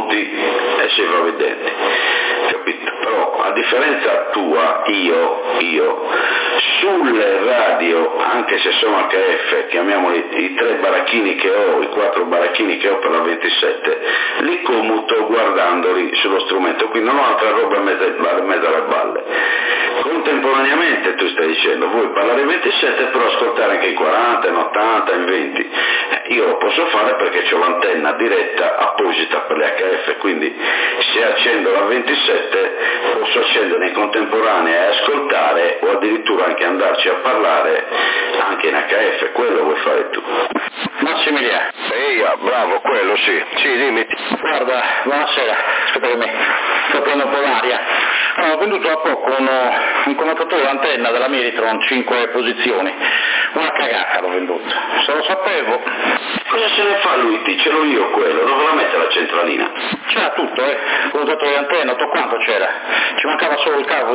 comodi e si va vedendo, capito? Però a differenza tua, io sulle radio, anche se sono HF, chiamiamoli i 3 baracchini che ho, i 4 baracchini che ho per la 27, li commuto guardandoli sullo strumento, quindi non ho altra roba in mezzo alle balle. Contemporaneamente tu stai dicendo, vuoi parlare in 27 però ascoltare anche in 40, in 80, in 20. Io lo posso fare perché ho l'antenna diretta apposita per le HF, quindi se accendo la 27 posso accendere in contemporanea e ascoltare, o addirittura anche andarci a parlare anche in HF. Quello vuoi fare tu. Massimiliano. Bravo, quello sì. Sì, dimmi. Guarda, buonasera, aspetta che mi sto prendendo un po' l'aria. Ho venduto da poco un commentatore d'antenna della Meritron, 5 posizioni. Una cagata l'ho venduto. Se lo sapevo. Cosa se ne fa lui? Ce l'ho io quello, dove la mette la centralina? C'era tutto, commentatore d'antenna, tutto quanto c'era. Ci mancava solo il cavo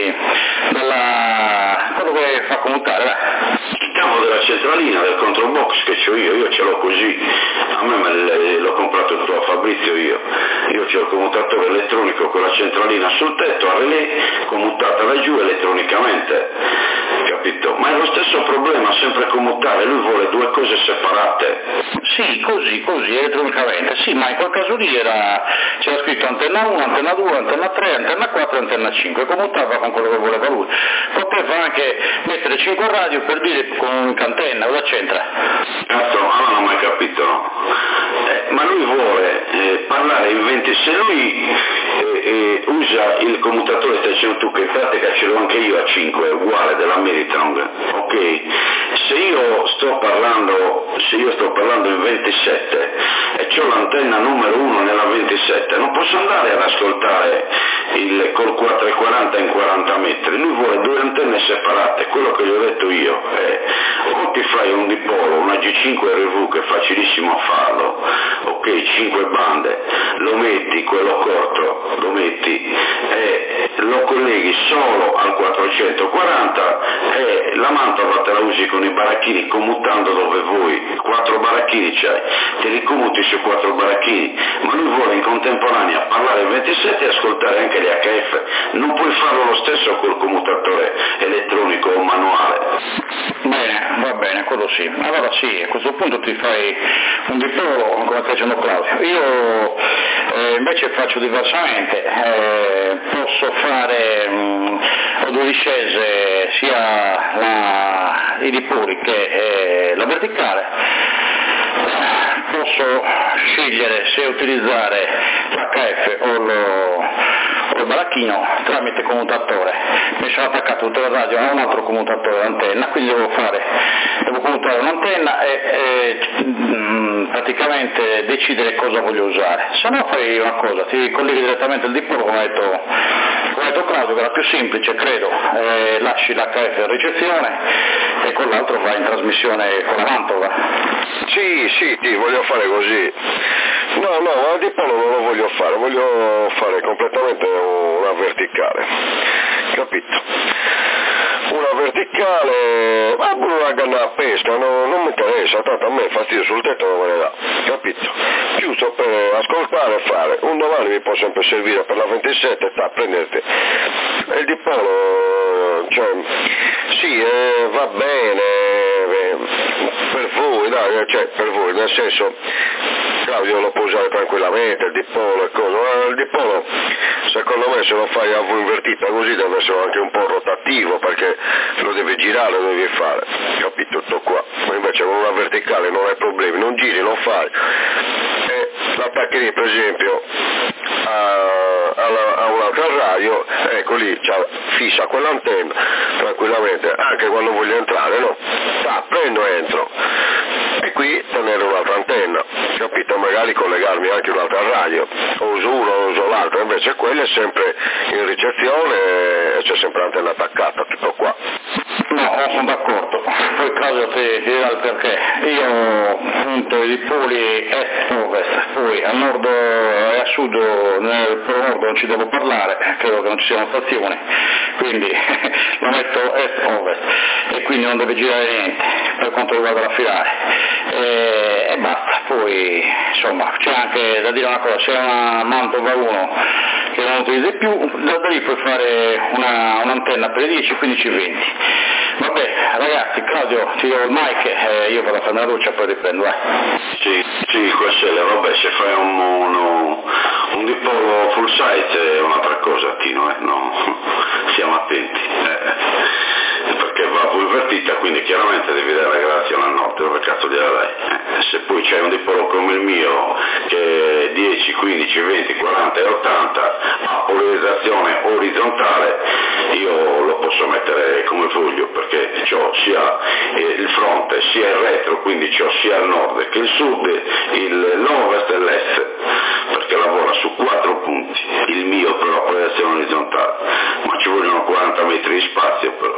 quello che fa commutare, Il cavo della centralina, del control box che c'ho io ce l'ho così. A me l'ho comprato il tuo Fabrizio io c'ho il commutatore elettronico con la centralina sul tetto, a relè, commutata da giù elettronicamente, capito? Ma è lo stesso problema, sempre commutare, lui vuole 2 cose separate. Sì, così, elettronicamente, sì, ma in quel caso lì c'era scritto antenna 1, antenna 2, antenna 3, antenna 4 e antenna 5, commutava con quello che voleva lui. Poteva anche mettere 5 radio per dire con un'antenna, cosa c'entra? Cazzo, non ho mai capito, no? Ma lui vuole parlare in 20, se lui usa il commutatore, stai dicendo tu che in pratica ce l'ho anche io a 5, uguale della Meritron, ok? Se io sto parlando in 27 e ho l'antenna numero 1 nella 27, non posso andare ad ascoltare col 440 in 40 metri, lui vuole 2 antenne separate. Quello che gli ho detto io è: o ti fai un dipolo, una G5 RV che è facilissimo a farlo, ok, 5 bande, lo metti, quello corto, lo metti e lo colleghi solo al 440 e la mantova te la usi con i baracchini commutando dove vuoi. 4 baracchini c'hai, te li commuti su 4 baracchini, ma lui vuole in contemporanea parlare in 27 e ascoltare anche le HF. Non puoi farlo lo stesso col commutatore elettronico o manuale. Bene, va bene, quello sì. Allora sì, a questo punto ti fai un dipolo come sta dicendo Claudio. Io invece faccio diversamente, posso fare ho 2 discese, sia i dipoli che la verticale. Posso scegliere se utilizzare l'HF o il baracchino tramite commutatore. Mi sono attaccato tutto il radio a un altro commutatore d'antenna, quindi devo commutare un'antenna e praticamente decidere cosa voglio usare. Se no fai una cosa, ti colleghi direttamente il dipolo, come ha detto Claudio, che era più semplice credo, lasci l'HF in ricezione e con l'altro vai in trasmissione con la mantova. Sì, voglio fare così. No, ma il dipolo non lo voglio fare completamente una verticale, capito? Una verticale, ma pure una canna a pesca, non mi interessa, tanto a me fastidio sul tetto non me ne dà, capito? Giusto per ascoltare e fare, un domani mi può sempre servire per la 27, prenderti. E il dipolo, sì, va bene, per voi, dai, per voi, nel senso, Claudio lo può usare tranquillamente, il dipolo e cosa, ma il dipolo, secondo me se lo fai a V invertita così deve essere anche un po' rotativo, perché lo devi girare, lo devi fare, capito, tutto qua. Ma invece con una verticale non hai problemi, non giri, lo fai. E l'attacchi per esempio a un'altra radio, ecco lì, fissa quell'antenna tranquillamente, anche quando voglio entrare, no? Prendo e entro. E qui tenere un'altra antenna, capito? Magari collegarmi anche un'altra radio, o uso uno o uso l'altro, invece quella è sempre in ricezione e c'è sempre l'antenna attaccata, tutto qua. No, sono d'accordo, poi Claudio ti dirà il perché. Io appunto i dipoli est-ovest, poi a nord e a sud nel Polo Nord non ci devo parlare, credo che non ci siano stazioni, quindi lo metto est-ovest e quindi non deve girare niente per quanto riguarda la filare e basta. Poi insomma c'è anche da dire una cosa, c'è una Mantova 1 che non utilizzi più, da lì puoi fare un'antenna per le 10, 15, 20. Vabbè ragazzi, Claudio ti do il mic e io vado a fare una doccia e poi riprendo, vai. Sì, Quascella, vabbè, se fai un dipolo full size è un'altra cosa, Tino, no? Siamo attenti, perché va invertita, quindi chiaramente devi dare la gradazione al nord, dove cazzo gliela dai? Se poi c'hai un dipolo come il mio, che è 10, 15, 20, 40 e 80, a polarizzazione orizzontale, io lo posso mettere come voglio, perché ho sia il fronte sia il retro, quindi ho sia il nord che il sud, l'ovest e l'est, perché lavora su 4 punti, il mio per la polarizzazione orizzontale, ma ci vogliono 40 metri di spazio però,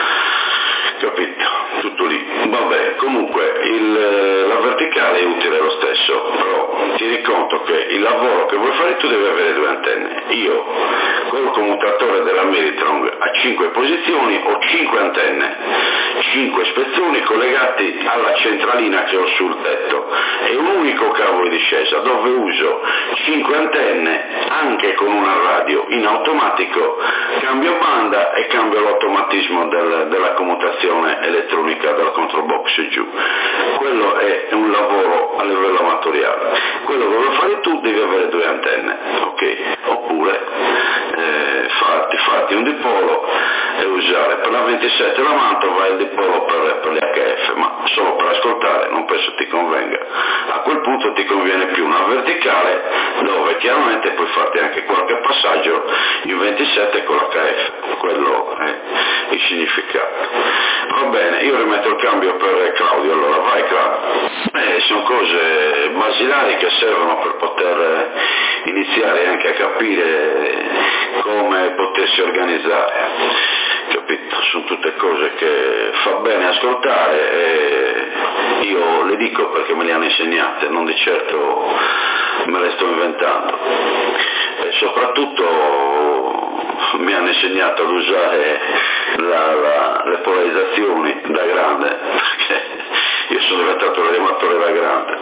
capito? Tutto lì. Vabbè, comunque la verticale è utile lo stesso, però tieni conto che il lavoro che vuoi fare tu devi avere 2 antenne. Io col commutatore della Meritron a 5 posizioni ho 5 antenne, 5 spezzoni collegati alla centralina che ho sul tetto e un unico cavo di discesa dove uso 5 antenne anche con una radio in automatico, cambio banda e cambio l'automatismo della commutazione elettronica della control box giù. Quello è un lavoro a livello amatoriale. Quello che vuoi fare tu devi avere 2 antenne, ok? Oppure fatti un dipolo e usare per la 27 la Mantova e il dipolo per le HF, ma solo per ascoltare, non penso ti convenga. A quel punto ti conviene più una verticale dove chiaramente puoi farti anche qualche passaggio in 27 con l'HF, quello è il significato. Va bene, io rimetto il cambio per Claudio, allora vai Claudio. Sono cose basilari che servono per poter iniziare anche a capire come potersi organizzare, capito? Sono tutte cose che fa bene ascoltare e io le dico perché me le hanno insegnate, non di certo me le sto inventando e soprattutto mi hanno insegnato ad usare le polarizzazioni da grande, perché io sono diventato l'animatore da grande.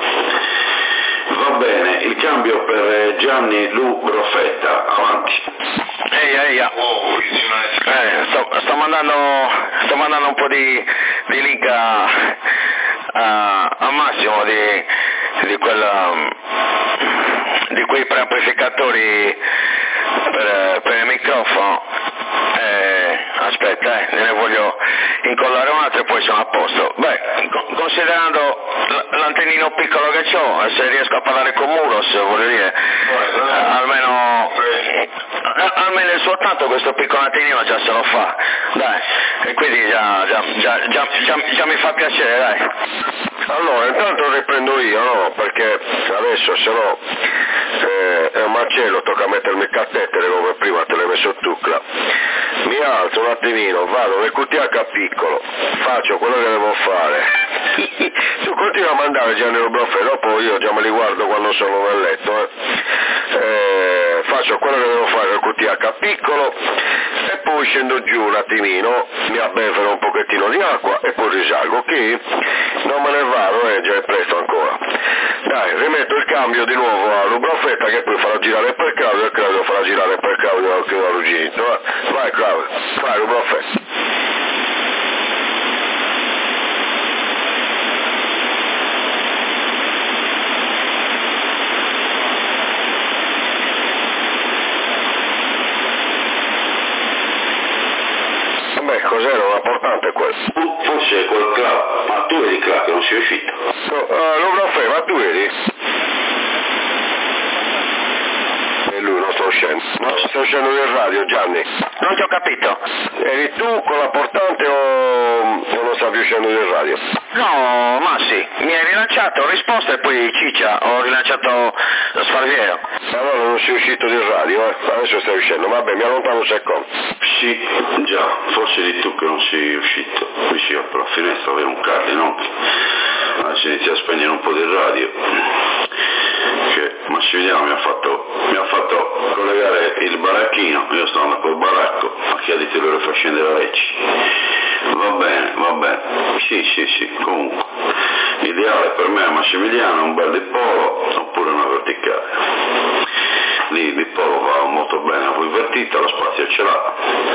Va bene, il cambio per Gianni Lu Broffetta, avanti. Ehi, sto mandando un po' di link a Massimo di quei preamplificatori per il microfono. Aspetta, ne voglio incollare un altro e poi sono a posto. Beh, considerando l'antennino piccolo che ho, se riesco a parlare con Muros, voglio dire, almeno il suo tanto questo piccolo antennino già se lo fa, dai, e quindi già mi fa piacere, dai. Allora, intanto riprendo io, no? Perché adesso se no è un macello, tocca mettermi il catettere come prima te l'hai messo tu, mi alzo un attimino, vado nel QTH piccolo, faccio quello che devo fare. Tu continua a mandare Gianni Broffetta, dopo io già me li guardo quando sono nel letto, faccio quello che devo fare nel QTH piccolo e poi scendo giù un attimino, mi abbeffero un pochettino di acqua e poi risalgo, che non me ne vado, già è presto ancora. Dai, rimetto il cambio di nuovo a Broffetta che poi farà girare per Claudio e Claudio farà girare per Claudio anche l'Arugito. Vai Claudio, vai Broffetta. Vabbè, cos'era una portante questo? Forse quel club, ma tu vedi club che non si è uscito. No, Broffetta, ma tu vedi? E lui non sta uscendo. No, sta uscendo del radio, Gianni. Non ti ho capito. Eri tu con la portante o non stavi uscendo del radio? No, Massi, mi hai rilanciato, ho risposto e poi ciccia, ho rilanciato lo sparviero. Allora non sei uscito del radio, adesso stai uscendo, vabbè, mi allontano un secondo. Sì, già, forse eri tu che non sei uscito. Qui si apre la finestra, avere un cardine, no? Si inizia a spegnere un po' del radio, che Massimiliano mi ha fatto collegare il baracchino, io sto andando col baracco, ma chiediti lui le fa scendere a Lecce. Va bene, sì, comunque. L'ideale per me è Massimiliano, un bel dipolo oppure una verticale. Lì il dipolo va molto bene a voi invertita, lo spazio ce l'ha.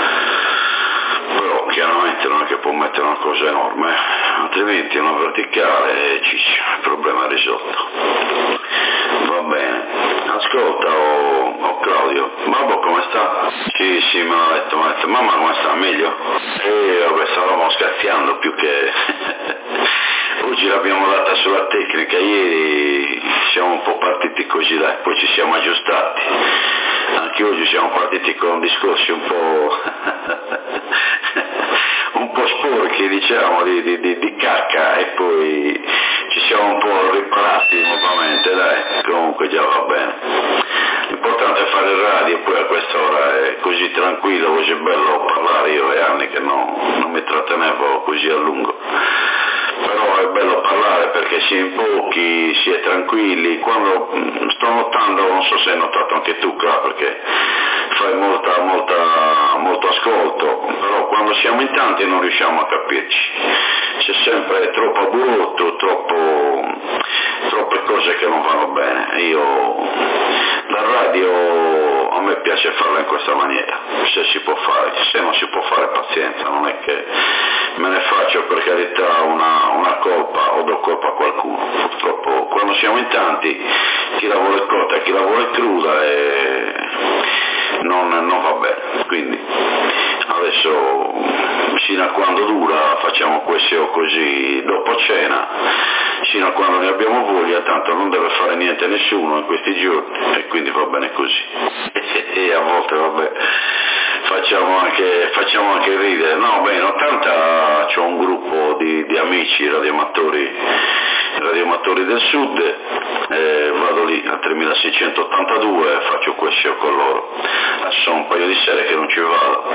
Però chiaramente non è che può mettere una cosa enorme, altrimenti una verticale e ciccio, il problema è risolto. Va bene, ascolta Claudio, babbo come sta? Sì, me l'ha detto, mamma come sta? Meglio? Vabbè, stavamo scherzando più che... Oggi l'abbiamo data sulla tecnica, ieri siamo un po' partiti così, dai, poi ci siamo aggiustati. Anche oggi siamo partiti con discorsi un po' sporchi, diciamo, di cacca, e poi ci siamo un po' riparati nuovamente, dai, comunque già va bene. L'importante è fare il radio, poi a quest'ora è così tranquillo, così bello parlare, io è anni che non mi trattenevo così a lungo. Però è bello parlare perché si è in pochi, si è tranquilli. Quando sto notando, non so se hai notato anche tu, perché fai molto ascolto, però quando siamo in tanti non riusciamo a capirci. C'è sempre troppo abrutto, troppe cose che non vanno bene. La radio a me piace farla in questa maniera, se si può fare, se non si può fare pazienza, non è che me ne faccio per carità una colpa o do colpa a qualcuno. Purtroppo quando siamo in tanti chi la vuole cotta, chi la vuole cruda e non va bene. Quindi adesso sino a quando dura facciamo questo o così dopo cena, sino a quando ne abbiamo voglia, tanto non deve fare niente nessuno in questi giorni e quindi va bene così. E a volte vabbè facciamo anche ridere. No, beh, in 80 c'ho un gruppo di amici radioamatori del sud, vado lì a 3682, faccio questo con loro. Adesso sono un paio di sere che non ci vado.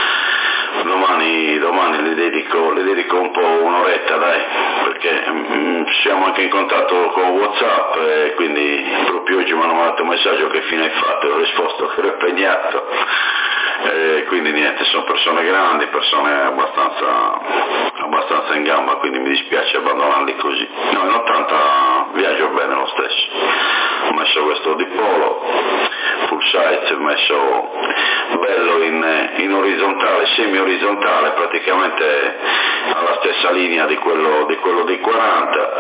Domani le dedico un po' un'oretta, dai, perché siamo anche in contatto con WhatsApp e quindi proprio oggi mi hanno mandato un messaggio: che fine hai fatto? Ho risposto che ero impegnato. Quindi niente, sono persone grandi, persone abbastanza in gamba, quindi mi dispiace abbandonarli così. No, in 80 viaggio bene lo stesso. Ho messo questo dipolo full size, ho messo bello in orizzontale, semi orizzontale, praticamente alla stessa linea di quello dei 40,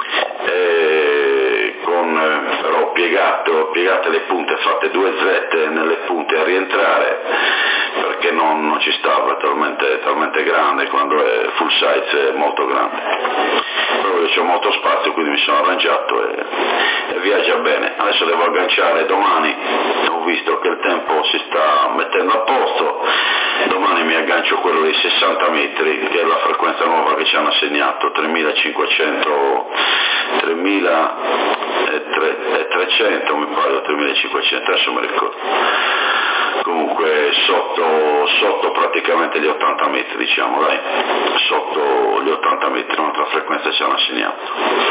con però piegate le punte, fatte 2 Z nelle punte a rientrare, perché non ci stava, talmente grande, quando è full size è molto grande. Però io c'ho molto spazio, quindi mi sono arrangiato e viaggia bene. Adesso devo agganciare domani, ho visto che il tempo si sta mettendo a posto, domani mi aggancio quello dei 60 metri, che è la frequenza nuova che ci hanno assegnato, 3.300 mi pare, 3.500, adesso mi ricordo. Comunque sotto praticamente gli 80 metri, diciamo, dai, sotto gli 80 metri, un'altra frequenza ci hanno assegnato.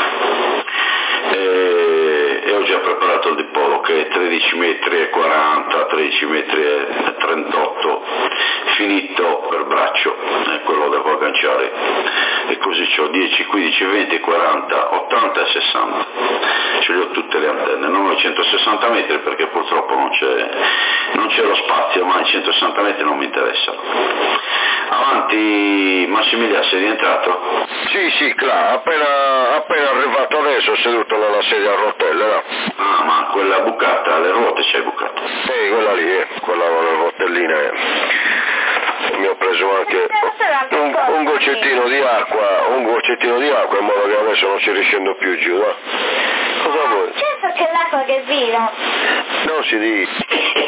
E ho già preparato il dipolo, che è 13 metri e 40, 13 metri e 38, finito per braccio, e quello devo agganciare, e così ho 10, 15, 20, 40, 80 e 60, ce le ho tutte le antenne. Non ho i 160 metri perché purtroppo non c'è lo spazio, ma i 160 metri non mi interessano. Avanti Massimiliano, sei rientrato? Sì, claro, appena arrivato adesso, seduto nella sedia a rotelle, no? Ah, ma quella bucata, le ruote c'hai bucato? Quella lì, quella con le rotelline. Mi ho preso anche un goccettino di acqua, in modo che adesso non ci riscendo più giù, no? Cosa vuoi? Certo che l'acqua che vino. Non si dice.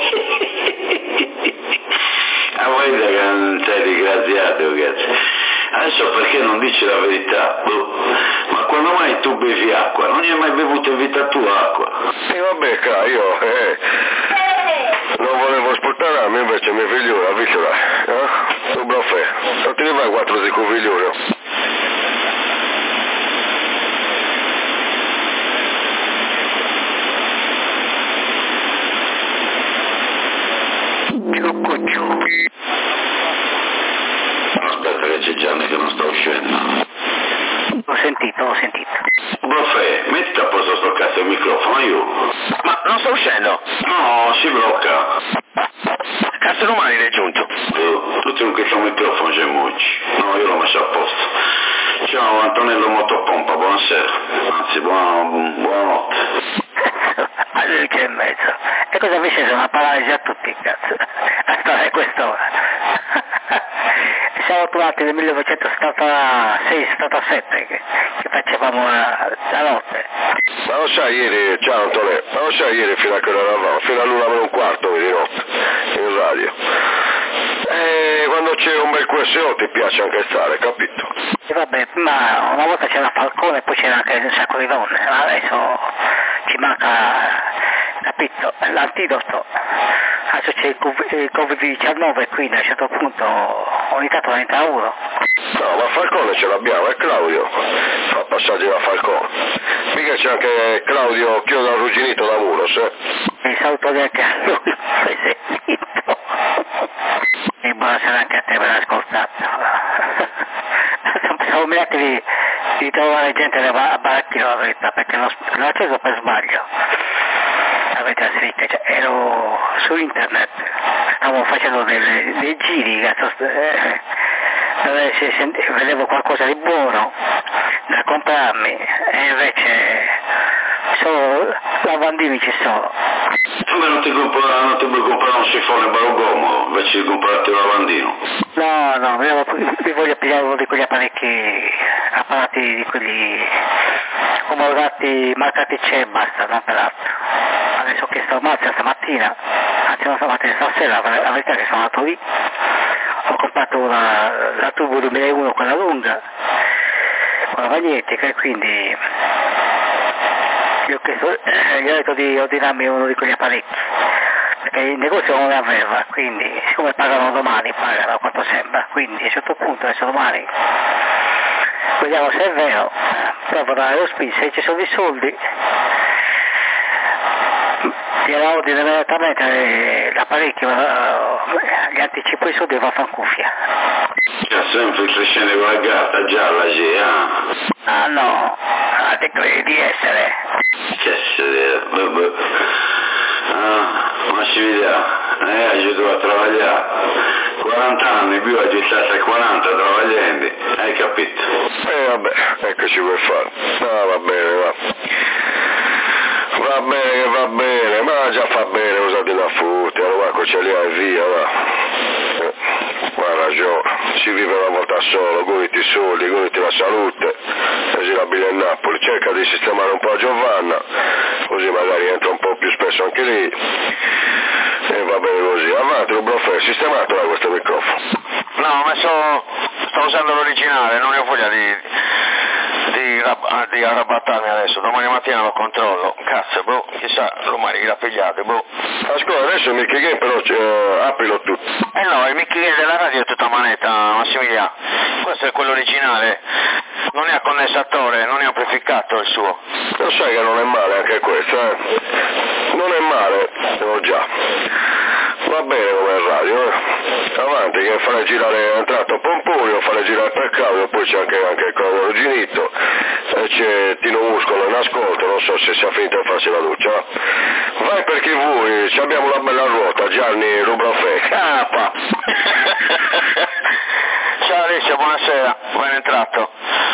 A voi che non sei disgraziato, cazzo. Adesso perché non dici la verità? Ma quando mai tu bevi acqua? Non hai mai bevuto in vita tua acqua? Vabbè, io non volevo sputtanarmi, invece mio figlio la vicina, tu braffè, non ti ne vai 4 di figlio. sta uscendo? No, si blocca. Cazzo domani l'hai giunto? Tu tieni questo microfono, c'è Mucci. No, io l'ho messo a posto. Ciao Antonello Motopompa, buonasera. Anzi, buonanotte. Alle 10:30. E cosa invece sono a paralisi a tutti, cazzo? A stare a quest'ora. Siamo tornati nel 1976-77 che facevamo la notte. Ma lo sai ieri, ciao Antonello, ma lo sai ieri fino a che ora eravamo? Fino all'1:15 di notte, in radio. E quando c'è un bel QSO ti piace anche stare, capito? E vabbè, ma una volta c'era Falcone e poi c'era anche un sacco di donne, ma adesso ci manca, capito, l'antidoto. Adesso c'è il Covid-19 e quindi a un certo punto ogni tanto ne entra uno. No, ma Falcone ce l'abbiamo, è Claudio, fa passaggi da Falcone. Mica c'è anche Claudio Chiodo Arrugginito da Muros, Mi saluto anche a lui, presentito. E buonasera anche a te per ascoltato. Pensavo mirati di trovare gente a Baracchino la verità, perché l'ho acceso per sbaglio. Avete scritto, cioè, ero su internet, stavo facendo dei giri, cazzo, dove vedevo qualcosa di buono da comprarmi e invece solo lavandini ci sono. Tu non ti puoi comprare un sifone Barogomo invece di comprarti un lavandino? No, mi voglio pigliare uno di quegli apparati di quelli omologati, marcati c'è e basta, non per altro. Adesso ho chiesto a Marzia stamattina, anzi non stamattina, stasera, la verità è che sono andato lì, ho comprato la Turbo 2001, quella lunga, con la magnetica, e quindi gli ho detto di ordinarmi uno di quegli apparecchi, perché il negozio non ne aveva, quindi siccome pagano domani, pagano a quanto sembra, quindi a un certo punto, adesso domani, vediamo se è vero, provo a dare lo spin, se ci sono i soldi, gliela ordine immediatamente l'apparecchio, gli anticipo i soldi e va a far cuffia. C'è sempre il crescente con la gatta gialla, sì, Ah no, te credi di essere? Che essere, vabbè. Ma ci vediamo, aiuto a lavorare. 40 anni più aggiustati a 40 lavorando, hai capito? vabbè, che ci vuoi fare? No, va bene, va. Va bene, ma già fa bene, usate la futti, allora qua ce li hai via, va. Ma ragione, si vive una volta solo, goditi i soldi, goditi la salute, così la Bile a Napoli, cerca di sistemare un po' a Giovanna, così magari entra un po' più spesso anche lì, e va bene così. Avanti, Rubrofè, sistemato da questo microfono? No, sto usando l'originale, non ne ho voglia di arrabattarmi adesso, domani mattina lo controllo, cazzo, chissà, domani l'ha pigliato, Ascolta, adesso il Mickey Game però aprilo tu. No, il Mickey Game della radio è tutta manetta, Massimiliano, questo è quello originale, non è a condensatore, non è amplificato il suo. Lo sai che non è male anche questo, Non è male, già. Va bene come radio, Avanti, che fare girare un tratto Pomponio, fare girare per Claudio, poi c'è anche il Claudio Arrugginito, e c'è Tino Muscolo in ascolto, non so se sia finito a farsi la doccia, va? Vai per chi vuoi, abbiamo una bella ruota, Gianni Rubrofè, capa! Ciao Alicia, buonasera, ben entrato.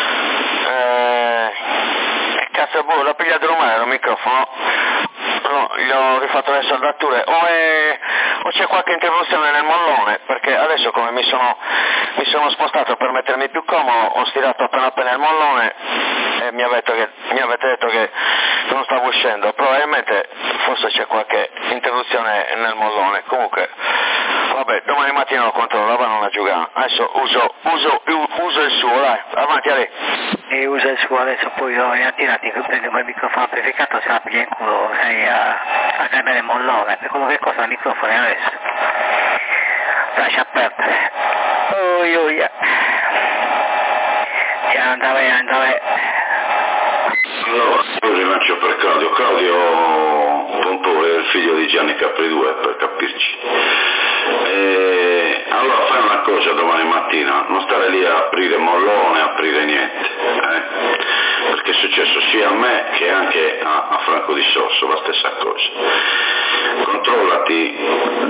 Cazzo, l'ho pigliato rumore il microfono, gli ho rifatto le saldature, o c'è qualche interruzione nel mollone, perché adesso come mi sono spostato per mettermi più comodo, ho stirato appena il mollone e mi avete detto che non stavo uscendo, probabilmente forse c'è qualche interruzione nel mollone, comunque vabbè, domani mattina lo controllo, la non a giocare, adesso uso il suo, dai, avanti Ale. E usa il suo adesso, poi ho attirati che prendo quel microfono amplificato, se la piglia in culo, sei a cambiare il mollone, per quello che costa il microfono adesso. Lascia perdere. Ciao, andare. Allora, io rilancio per Claudio Pompore è il figlio di Gianni Capri 2, per capirci. Allora fai una cosa domani mattina, non stare lì a aprire mollone, aprire niente, perché se successo sia a me che anche a Franco Di Sorso, la stessa cosa. Controllati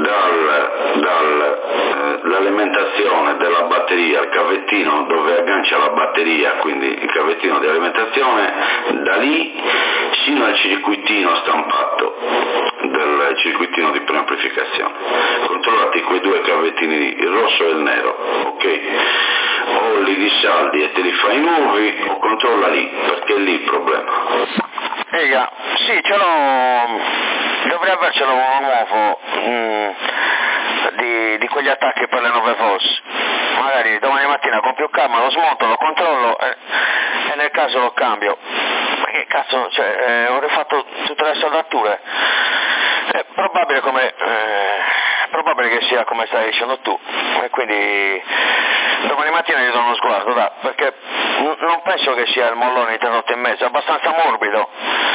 dall'alimentazione della batteria, il cavettino dove aggancia la batteria, quindi il cavettino di alimentazione, da lì sino al circuitino stampato del circuitino di preamplificazione. Controllati quei due cavettini lì, il rosso e il nero, ok? O li dissaldi e te li fai nuovi, o controlla lì, perché è lì il problema. Sì, dovrei avercelo uno nuovo di quegli attacchi per le 9 VOS. Magari domani mattina con più calma lo smonto, lo controllo e nel caso lo cambio. Ma che cazzo, ho rifatto tutte le saldature. È probabile che sia come stai dicendo tu, e quindi domani mattina gli do uno sguardo, perché non penso che sia il mollone interrotto in mezzo, è abbastanza morbido,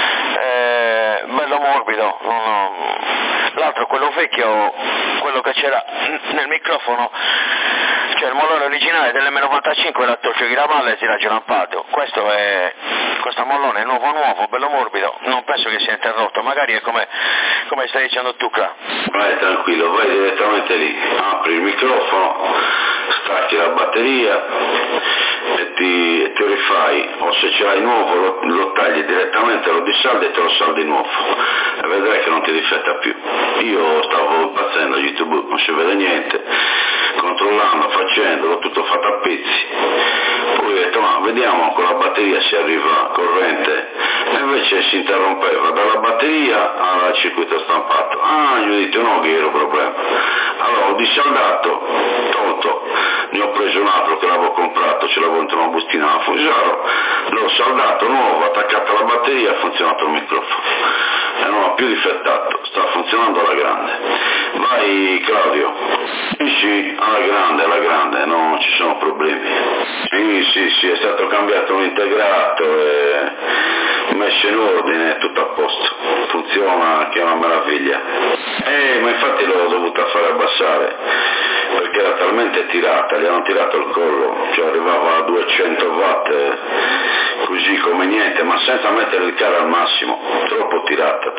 bello morbido, l'altro, quello vecchio, quello che c'era nel microfono, cioè il mollone originale dell'M95 era torceghi la palla e si era girampato. Questo mollone è nuovo, bello morbido, non penso che sia interrotto, magari è come stai dicendo tu, Cla. Vai tranquillo, vai direttamente lì, apri il microfono, stacchi la batteria e ti rifai, o se ce l'hai nuovo lo tagli direttamente, lo dissaldi e te lo saldi nuovo e vedrai che non ti difetta più. Io stavo impazzendo, YouTube non si vede niente, controllando, facendolo, tutto fatto a pezzi, poi ho detto ma vediamo con la batteria se arriva corrente, e invece si interrompeva dalla batteria al circuito stampato. Gli ho detto no, che era un problema. Allora ho dissaldato, tolto, ne ho preso un altro che l'avevo comprato, ce l'avevo dentro una bustina alla Fusaro, l'ho saldato nuovo, attaccato alla batteria, ha funzionato il microfono e non ho più difettato, sta funzionando alla grande. Vai Claudio, sì, alla grande, non ci sono problemi. Sì, è stato cambiato l'integrato e messo in ordine, è tutto a posto, funziona che è una meraviglia. Ma infatti l'ho dovuta fare abbassare perché era talmente tirata, gli hanno tirato il collo, cioè arrivava a 200 watt così come niente, ma senza mettere il caro al massimo, troppo tirata,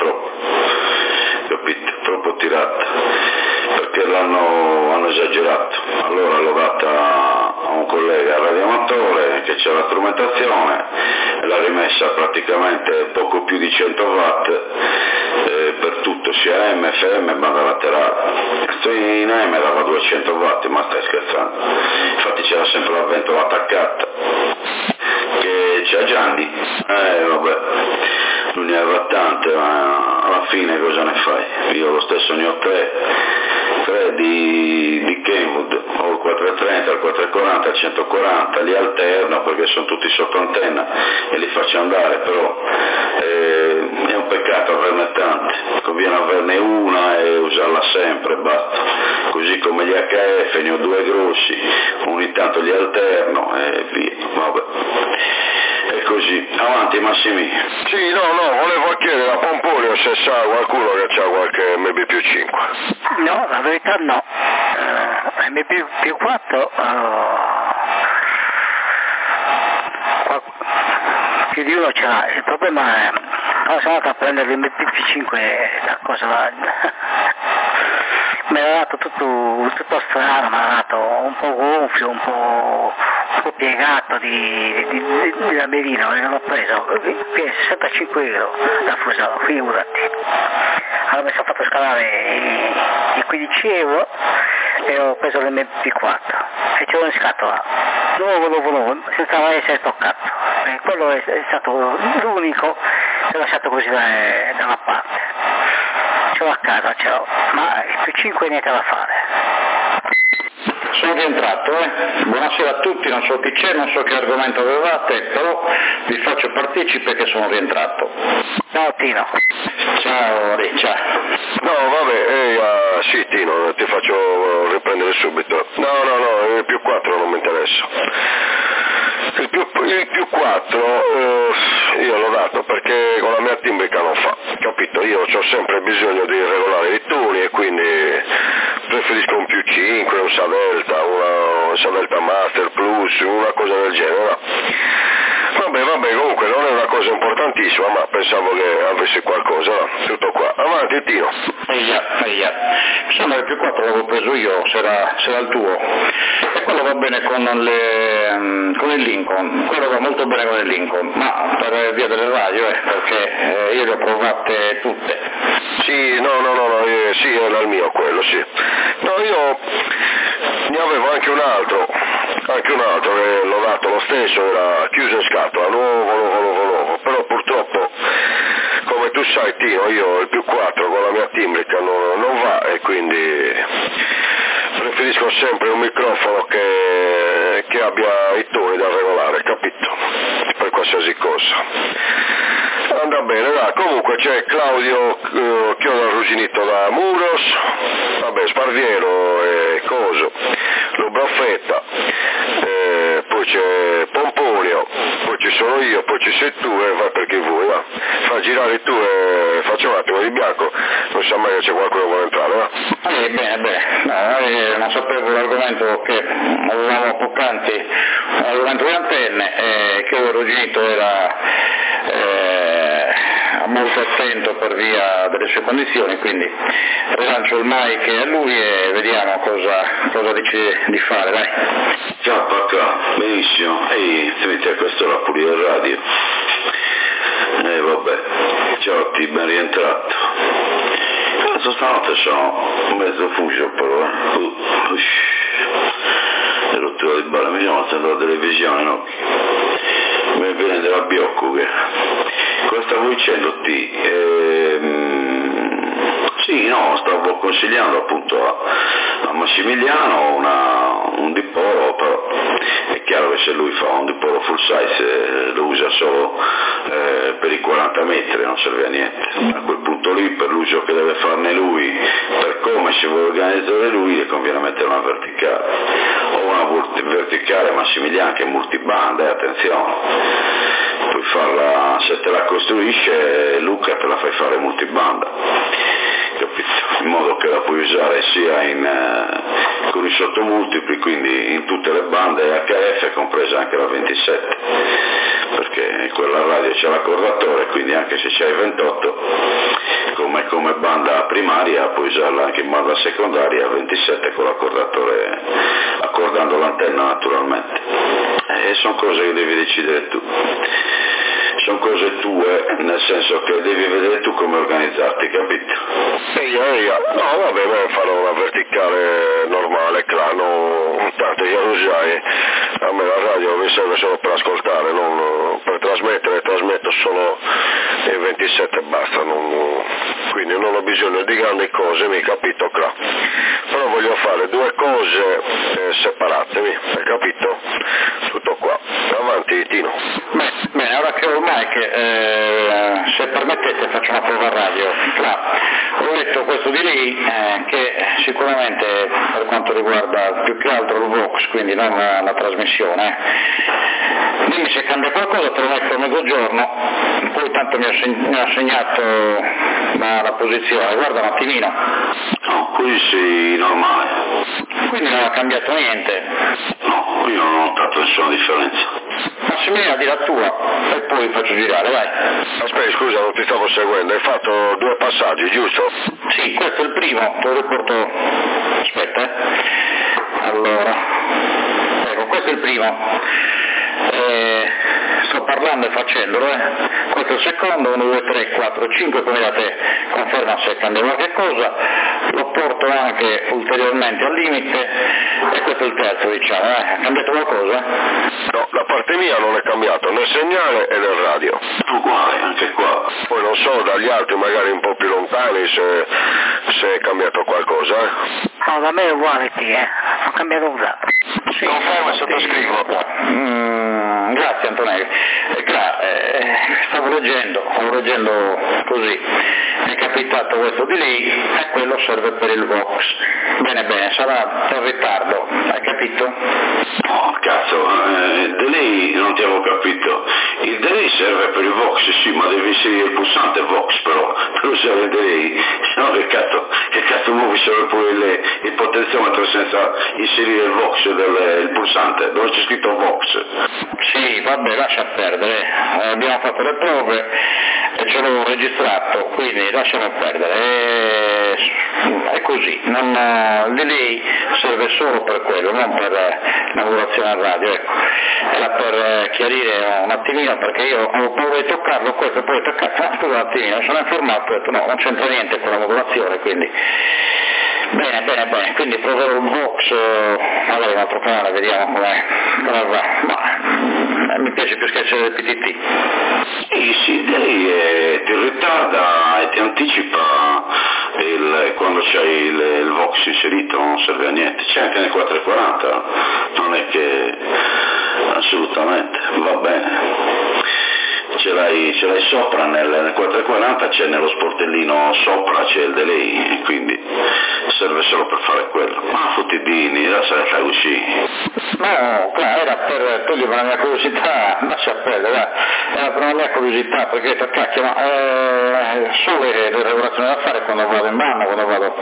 capito? Troppo tirata, perché hanno esagerato. Allora l'ho data a un collega radioamatore che c'è la strumentazione e l'ha rimessa praticamente poco più di 100 watt per tutto, sia AM, FM e banda laterale. In AM dava 200 watt, ma stai scherzando? Infatti c'era sempre la ventola attaccata che c'è Gianni, vabbè, lui ne aveva tante, ma alla fine cosa ne fai? Io lo stesso ne ho tre di Kenwood, ho il 430, il 440, il 140, li alterno perché sono tutti sotto antenna e li faccio andare, però è un peccato averne tante, conviene averne una e usarla sempre, basta, così come gli HF, ne ho due grossi, ogni tanto li alterno e via, vabbè. È così, avanti Massimi. Sì, no, volevo chiedere a Pomponio se sa qualcuno che ha qualche MB più 5. No, la verità no. MB più 4 più di uno ce l'ha, il problema è sono andato a prendere l'MB più 5 da cosa mi era dato tutto strano, mi era dato un po' gonfio, un po' piegato di lamerino, e l'ho preso, 65 euro da Fusaro, figurati. Allora mi sono fatto scalare i 15 euro e ho preso l'MP4 e c'era in scatola, nuovo, senza mai essere toccato. E quello è stato l'unico che ho lasciato così da una parte. Ce l'ho a casa, ma più 5 niente da fare. Sono rientrato, buonasera a tutti, non so chi c'è, non so che argomento avevate, però vi faccio partecipe che sono rientrato. Ciao Tino. Ciao Riccia. No, vabbè, sì Tino, ti faccio riprendere subito. No, il più 4 non mi interessa. Il più 4 io l'ho dato perché con la mia timbrica non fa, capito? Io ho sempre bisogno di regolare i toni e quindi preferisco un più 5, un Sadelta, un Sadelta Master Plus, una cosa del genere. Vabbè, comunque non è una cosa importantissima, ma pensavo che avessi qualcosa, no? Tutto qua. Avanti, Tino. Mi sembra che più 4 l'avevo preso io, se era il tuo. E quello va bene con il Lincoln, quello va molto bene con il Lincoln, ma per via delle radio, perché io le ho provate tutte. Sì, no, sì, era il mio quello, sì. No, io ne avevo anche un altro che l'ho dato lo stesso, era chiuso in scatola, nuovo, però purtroppo, come tu sai Tino, io il più 4 con la mia timbrica non va, e quindi preferisco sempre un microfono che abbia i toni da regolare, capito? Per qualsiasi cosa. Andrà bene, dai. Comunque c'è Claudio Chiodo Arrugginito da Muros, vabbè, Sparviero e Coso, lo Braffetta, poi c'è Pomponio, poi ci sono io, poi ci sei tu, e vai per chi vuoi, va. Fa girare tu e faccio un attimo di bianco, non sa mai che c'è qualcuno che vuole entrare, va. Bene, no, non sapevo l'argomento che avevamo poc'anzi, l'argomento di antenne, che Arrugginito era molto attento per via delle sue condizioni, quindi rilancio il mic a lui e vediamo cosa decide di fare, dai. Ciao Pacca, benissimo, ehi, senti a quest'ora pulire il radio. Vabbè, ciao, ti ben rientrato. Adesso stanotte sono mezzo fuso però, è rottura di balle, mi sono sentito la televisione, no? Mi viene della Biocco che... Cosa stavo dicendo sì, no, stavo consigliando appunto a Massimiliano un dipolo, però è chiaro che se lui fa un dipolo full size lo usa solo per i 40 metri, non serve a niente. A quel punto lì, per l'uso che deve farne lui, per come si vuole organizzare lui, gli conviene mettere una verticale, o una verticale Massimiliano che è multibanda, attenzione. Puoi farla, se te la costruisce Luca te la fai fare multibanda, capito? In modo che la puoi usare sia con i sottomultipli, quindi in tutte le bande HF, compresa anche la 27, perché quella radio c'è l'accordatore, quindi anche se c'hai 28 come banda primaria puoi usarla anche in banda secondaria 27 con l'accordatore, accordando l'antenna naturalmente. E sono cose che devi decidere tu, sono cose tue, nel senso che devi vedere tu come organizzarti, capito? No, vabbè, farò una verticale normale, clano, tanto io lo sai, a me la radio mi serve solo per ascoltare, non per trasmettere, trasmetto solo il 27 e basta, quindi non ho bisogno di grandi cose, mi capito, Cla? Però voglio fare due cose separate, hai capito? Tutto qua, avanti Tino. Bene, ora che ormai se permettete faccio una prova radio. Ho detto questo di lì che sicuramente per quanto riguarda più che altro il Vox, quindi non la trasmissione, dimmi se cambia qualcosa, te lo metto a mezzogiorno, poi tanto mi ha segnato la posizione, guarda un attimino. No, qui sì, normale. Quindi non ha cambiato niente? No, io non ho notato nessuna differenza. Massimiliano, di la tua e poi faccio girare, vai. Aspetta, scusa, non ti stavo seguendo, hai fatto 2 passaggi, giusto? Sì, questo è il primo, te lo riporto, aspetta, allora, ecco, questo è il primo, sto parlando e facendolo, questo è il secondo, 1, 2, 3, 4, 5, come da te, conferma se cambia qualche cosa, lo porto anche ulteriormente al limite, e questo è il terzo, diciamo, ha cambiato qualcosa? No, la parte mia non è cambiata, nel segnale e nel radio. Uguale, anche qua. Poi non so dagli altri, magari un po' più lontani, se è cambiato qualcosa, No, da me è uguale non cambia nulla. Sì, conferma, sottoscrivo. Grazie Antonello. Stavo leggendo così, mi è capitato questo di lì e quello serve per il Vox. Bene, sarà per ritardo, hai capito? Oh, cazzo, delay non ti avevo capito. Il delay serve per il Vox, sì, ma devi inserire il pulsante Vox però, per usare il delay, se no che cazzo muovi solo pure il potenziometro senza inserire il Vox il pulsante, dove c'è scritto Vox? Sì, vabbè, lascia perdere, abbiamo fatto le prove e ce l'ho registrato, quindi lasciamo perdere, è così, il delay serve solo per quello, non per lavorazione a radio, ecco. Era per chiarire un attimino, perché io avevo paura di toccarlo questo e poi toccato, scusa un attimino, mi sono informato e ho detto no, non c'entra niente con la modulazione, quindi bene, quindi proverò il Vox, magari un altro canale, vediamo come va, ma mi piace più schiacciare il PTT. Sì, lei ti ritarda e ti anticipa quando c'hai il Vox inserito, non serve a niente, c'è anche nel 440, non è che assolutamente, va bene. Ce l'hai sopra nel 440, c'è nello sportellino sopra, c'è il delay, quindi serve solo per fare quello. Ma fottidini, la salta così. No, era per togliere la mia curiosità, lascia perdere, era per la mia curiosità, perché ho detto cacchio, ma solo le regolazioni da fare quando vado in banda, quando vado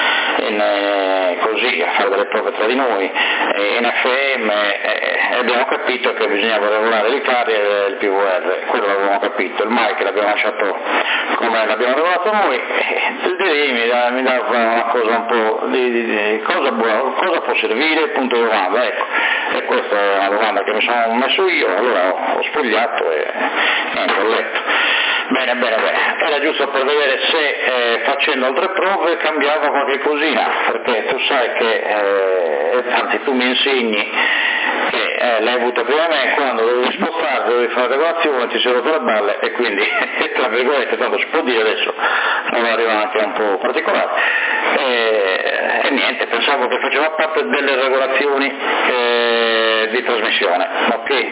così a fare delle prove tra di noi, in FM, abbiamo capito che bisognava regolare il CARI e il PVR, quello l'abbiamo capito, il mic l'abbiamo lasciato come l'abbiamo regolato noi, il delay mi dava una cosa un po' di cosa può servire, punto di domanda, ecco, e questa è una domanda che mi sono messo io, allora ho spogliato e ho letto. Bene, era giusto per vedere se facendo altre prove cambiava qualche cosina, perché tu sai che, anzi tu mi insegni che l'hai avuto prima me, quando dovevi spostarti, dovevi fare regolazione, ti sei rotto le balle e quindi, tra virgolette, tanto si può dire adesso, non arriva anche un po' particolare, e niente, pensavo che faceva parte delle regolazioni di trasmissione, ok?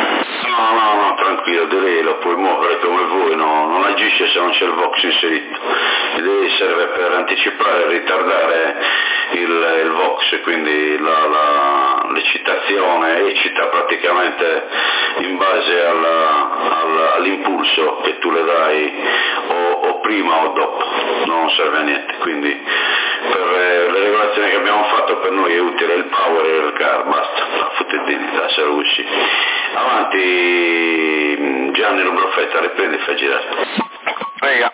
No, tranquillo, direi lo puoi muovere come vuoi, non agisce se non c'è il Vox inserito, il delay serve per anticipare e ritardare il Vox, quindi l'eccitazione eccita praticamente in base all'impulso che tu le dai o prima o dopo, non serve a niente, quindi per le regolazioni che abbiamo fatto per noi è utile il power e il car, basta, fottedini, lascialo uscire. Avanti Gianni Lubrofetta, riprendi e fai girare. Prega.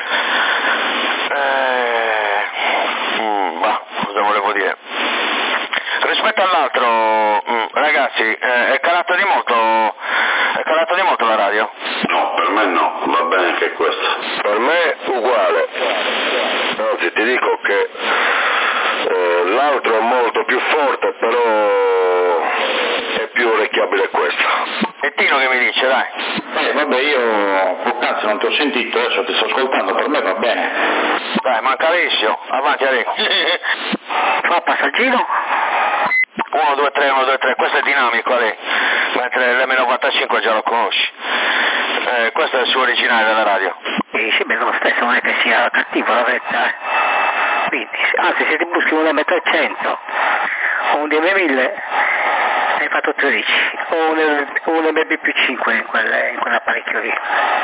Cosa volevo dire? Rispetto all'altro, ragazzi, è calato di molto la radio? No, per me no, va bene anche questo. Per me uguale. Anzi, ti dico che l'altro è molto più forte, però è più orecchiabile questo. E Tino che mi dice, dai? Vabbè, io poc'anzi non ti ho sentito, adesso ti sto ascoltando, per me va bene. Dai, manca Alessio, avanti Alessio. Fa passaggino? 1, 2, 3, questo è dinamico Ale, mentre l'M95 già lo conosci. Questo è il suo originale della radio. Sì, beh, lo stesso, non è che sia cattivo la verità. Quindi, anzi, se ti buschi un M300 o un DM1000 hai fatto 13, o un MB più 5 in quell'apparecchio lì.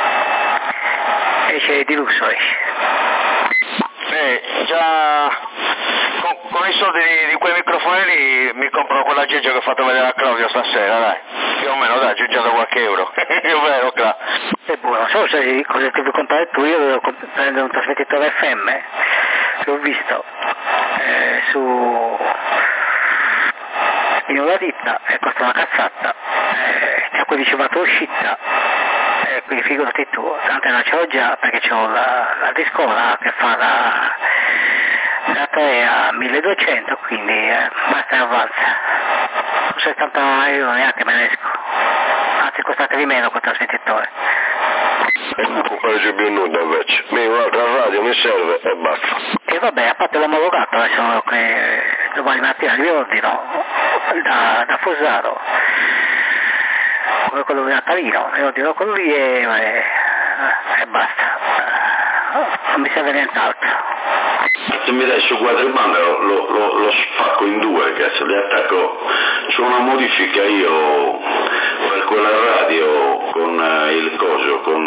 Esce di lusso, esce. Già con i soldi di quei microfoni lì mi compro quell'aggeggio che ho fatto vedere a Claudio stasera, dai. Più o meno, dai, aggiungiato qualche euro. È vero, Cla. È buono, non so se cosa ti devo comprare tu, io devo prendere un trasmettitore FM, che ho visto in una ditta e costa una cazzata, c'è 15 watt uscita, quindi figurati tu, l'antenna ce l'ho già perché c'ho la discola che fa da 3 a 1200, quindi basta e avanza. Con 70 euro neanche me ne esco, anzi costate di meno col trasmettitore. Non pareggia più nulla invece, un'altra radio mi serve e basta. E vabbè, a parte l'omologato, adesso che domani mattina vi ordino da Fossaro, come quello di Natalino, vi ordino quello lì e basta, non mi serve nient'altro. Se mi dai su quadribanda lo spacco in due, cazzo, li attacco, c'ho una modifica io per quella radio con il coso, con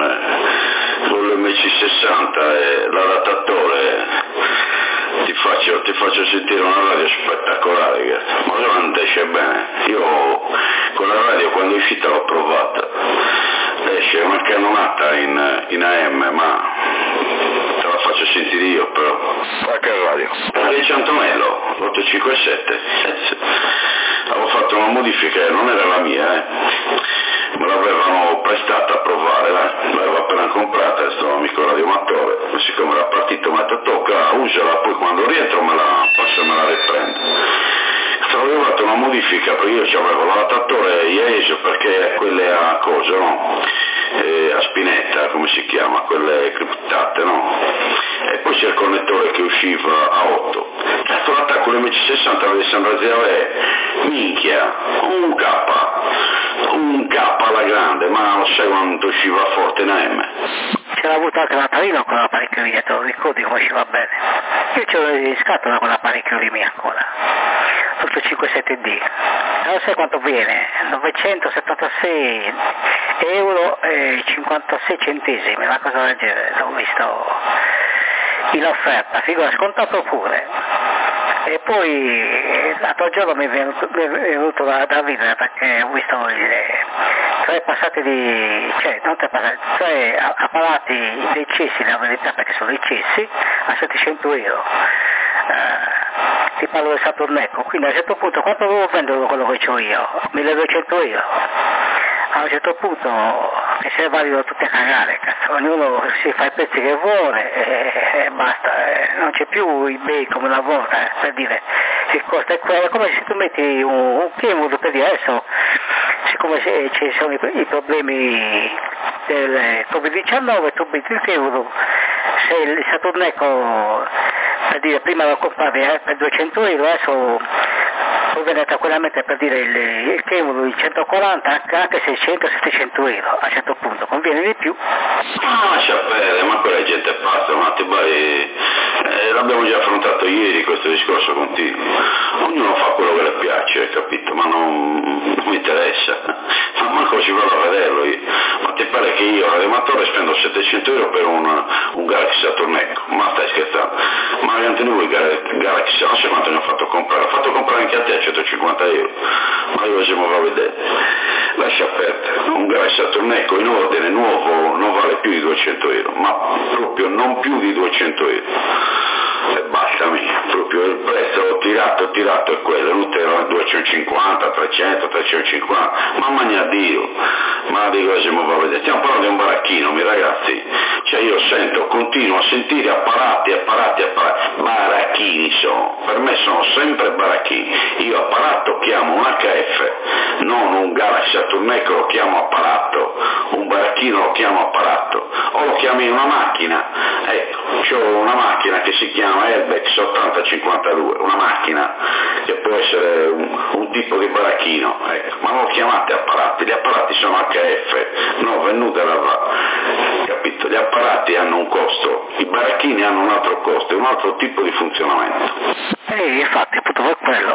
l'MC60 e l'adattatore, ti faccio sentire una radio spettacolare, cazzo. Ma non esce bene, io quella radio quando è uscita l'ho provata, esce una cannonata in AM, ma te la faccio sentire io però. Ma che radio? Radio Antonello, 857, avevo fatto una modifica, non era la mia, me l'avevano prestata a provare, l'avevo appena comprata, sto amico radioamatore, ma siccome era partito mi ha detto tocca, usala, poi quando rientro me la riprendo. Avevo fatto una modifica perché io avevo l'adattatore IESO perché quelle a cosa, no? A spinetta, come si chiama, quelle criptate, no? E poi c'è il connettore che usciva a 8. Cazzo, l'attacco l'MC60 mi sembra minchia, un K alla grande, ma lo sai quanto usciva forte in AM? C'era avuto anche l'Atarino con l'apparecchio lì, te lo ricordi come usciva bene? Io ce l'ho in scatola con l'apparecchio lì mia ancora, 857D. Non sai quanto viene? 976 euro e 56 centesimi, una cosa del genere, l'ho visto in offerta, figura, scontato pure. E poi l'altro giorno mi è venuto da ridere perché ho visto tre apparati dei cessi, nella verità perché sono dei cessi, a 700 euro. Ti parlo del Saturnecco, quindi a un certo punto quanto devo vendere quello che ho io? 1200 euro. A un certo punto che se valido tutti a cagare, cazzo, ognuno si fa i pezzi che vuole e basta, non c'è più eBay come una volta, per dire il costo è quello, come se tu metti un Kenwood, per dire adesso, siccome ci sono i problemi del Covid-19, tu metti il Kenwood, se il Saturnecco, per dire prima lo compravi per 200 euro, adesso puoi vendere tranquillamente, per dire il Kenwood di 140 anche 600-700 euro, a un certo punto conviene di più. Lascia perdere, ma quella gente pazza, ma ti l'abbiamo già affrontato ieri questo discorso continuo, ognuno fa quello che le piace, capito, ma non mi interessa, ma manco ci vado a vederlo io. Ma ti pare che io all'animatore spendo 700 euro per un Galaxy Saturnecco? Ma stai scherzando? Ma anche noi Galaxy, non so quanto ne ho fatto comprare anche a te a 150 euro, ma io ci muovo a vedere, lascia perdere. Un Galaxy Saturnecco in ordine nuovo non vale più di 200 euro, ma proprio non più di 200 euro. E basta, proprio il prezzo tirato è quello, non erano 250, 300, 350, ma magna Dio, ma dico che siamo a vedere, stiamo parlando di un baracchino, miei ragazzi, cioè io continuo a sentire apparati, baracchini per me sono sempre baracchini, io apparato chiamo un HF, non un Galaxy Saturnecco lo chiamo apparato, un baracchino lo chiamo apparato, o lo chiami una macchina, ecco, c'ho una macchina che si chiama Airbex 8052, una macchina che può essere un tipo di baracchino, ecco, ma non lo chiamate apparati, gli apparati sono HF, no, venute da là, capito? Gli apparati hanno un costo, i baracchini hanno un altro costo, un altro tipo di funzionamento. Infatti, appunto per quello.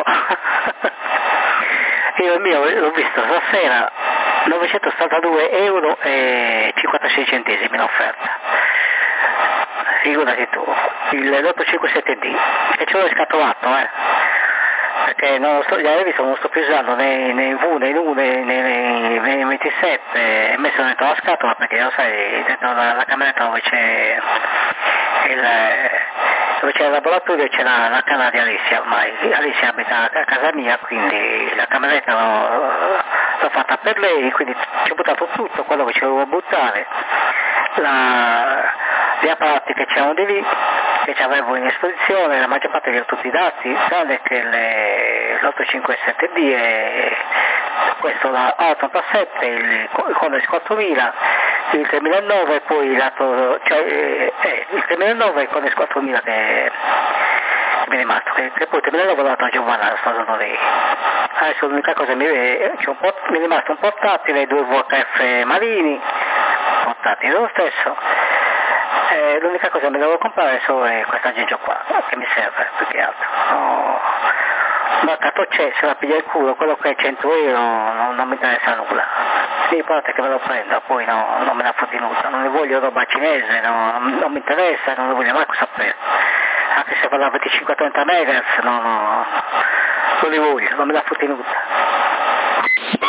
Io il mio l'ho visto stasera, 982 euro e 56 centesimi in offerta. Figurati tu, l'857D, che ce l'ho scatolato, perché non lo sto più usando nei V, nei NU, nei 27, e messo dentro la scatola perché lo sai, dentro la cameretta dove c'è il laboratorio c'è la camera di Alessia ormai, Alessia abita a casa mia, quindi la cameretta l'ho fatta per lei, quindi ci ho buttato tutto quello che ci dovevo buttare, gli apparati che c'erano di lì, che avevo in esposizione, la maggior parte di tutti i dati, tranne che l'857D e questo la A87, il Conex 4000, il 3009 e poi il 3009 e il Conex 4000 che mi è rimasto, che poi il 3009 l'ho dato a Giovanna, sto usando lì. Adesso l'unica cosa mi è rimasto un portatile, 2 VHF marini, portatili lo stesso. L'unica cosa che mi devo comprare adesso è questo aggeggio qua, che mi serve più che altro. Ma tanto c'è, se la piglia il culo, quello che è 100 euro non mi interessa nulla. Sì, parte che me lo prendo, poi non me la fotti nulla, non ne voglio roba cinese, non mi interessa, non ne voglio manco sapere. Anche se parla 25-30 MHz, non li voglio, non me la fotti nulla.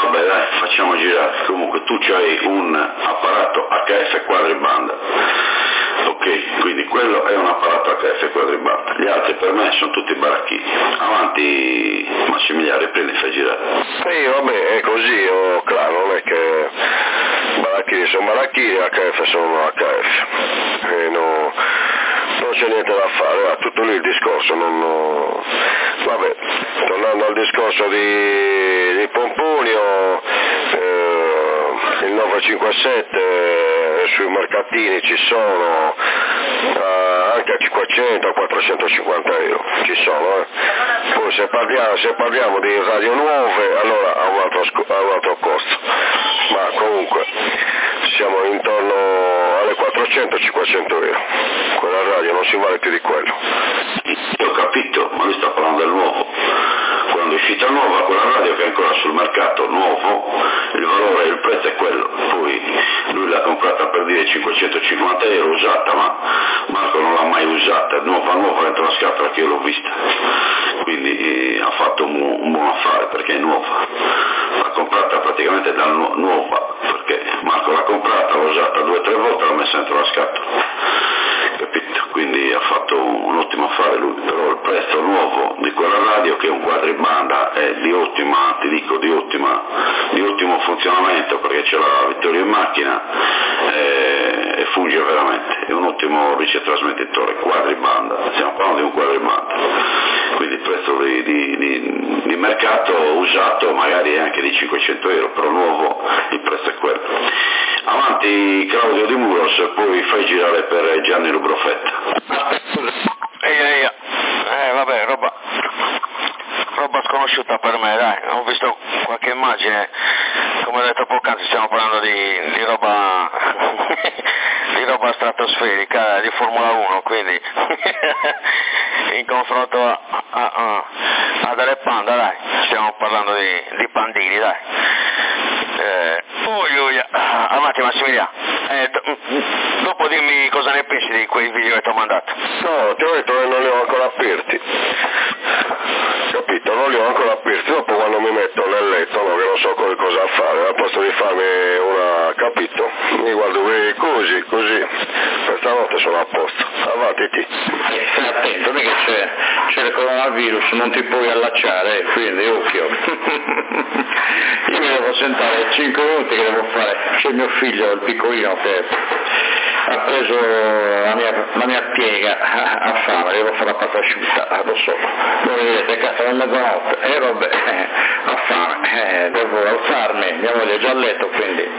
Vabbè dai, facciamo girare. Comunque tu c'hai un apparato HF quadribanda, ok, quindi quello è un apparato HF quadribanda, gli altri per me sono tutti baracchini. Avanti Massimiliano, riprendi e fai girare. Sì, vabbè, è così, claro, non è che baracchini sono baracchini, HF sono HF, non c'è niente da fare, va, tutto lì il discorso, vabbè, tornando al discorso di Pomponio, il 957 sui mercatini ci sono anche a 500 a 450 euro, ci sono, poi se parliamo di radio nuove allora ha un altro costo, ma comunque siamo intorno alle 400-500 euro, quella radio non si vale più di quello. Ho capito, ma lui sta parlando del nuovo. Quando è uscita nuova, quella radio che è ancora sul mercato nuovo, il valore e il prezzo è quello, poi lui l'ha comprata per dire 550 euro usata, ma Marco non l'ha mai usata, nuova dentro la scatola che io l'ho vista, quindi ha fatto un buon affare perché è nuova, l'ha comprata praticamente da nuova, perché Marco l'ha comprata, l'ha usata 2 o 3 volte, l'ha messa dentro la scatola, capito? Quindi ha fatto un ottimo affare lui, però il prezzo nuovo di quella radio, che è un quadribanda, è di ottima, ti dico di ottimo funzionamento, perché c'è la Vittorio in macchina e funge veramente, è un ottimo ricetrasmettitore quadribanda, stiamo parlando di un quadribanda, quindi il prezzo di mercato usato magari è anche di 500 euro, però nuovo il prezzo è quello. Avanti Claudio Di Muros, poi fai girare per Gianni Lubrofetta. Vabbè, roba sconosciuta per me, dai, ho visto qualche immagine, come ho detto poc'anzi stiamo parlando di roba di roba stratosferica, di Formula 1, quindi in confronto ad Ale Panda, dai, stiamo parlando di pandini, dai. Avanti Massimiliano, dopo dimmi cosa ne pensi di quei video che ti ho mandato. No, ti ho detto che non li ho ancora aperti, capito? Non li ho ancora aperti, dopo quando mi metto nel letto, no, che non so cosa fare, al posto di farmi una, capito? Mi guardo così, questa notte sono a posto, avanti ti. Stai attento, non è che c'è il coronavirus, non ti puoi allacciare, quindi occhio. Io mi devo sentare 5 minuti che devo fare, c'è mio figlio, il piccolino, che ha preso la mia piega, ha fame, devo fare la pasta asciutta, lo so, voi vedete, cazzo, è mezzanotte, vabbè, ha fame, devo alzarmi, mia moglie è già a letto, quindi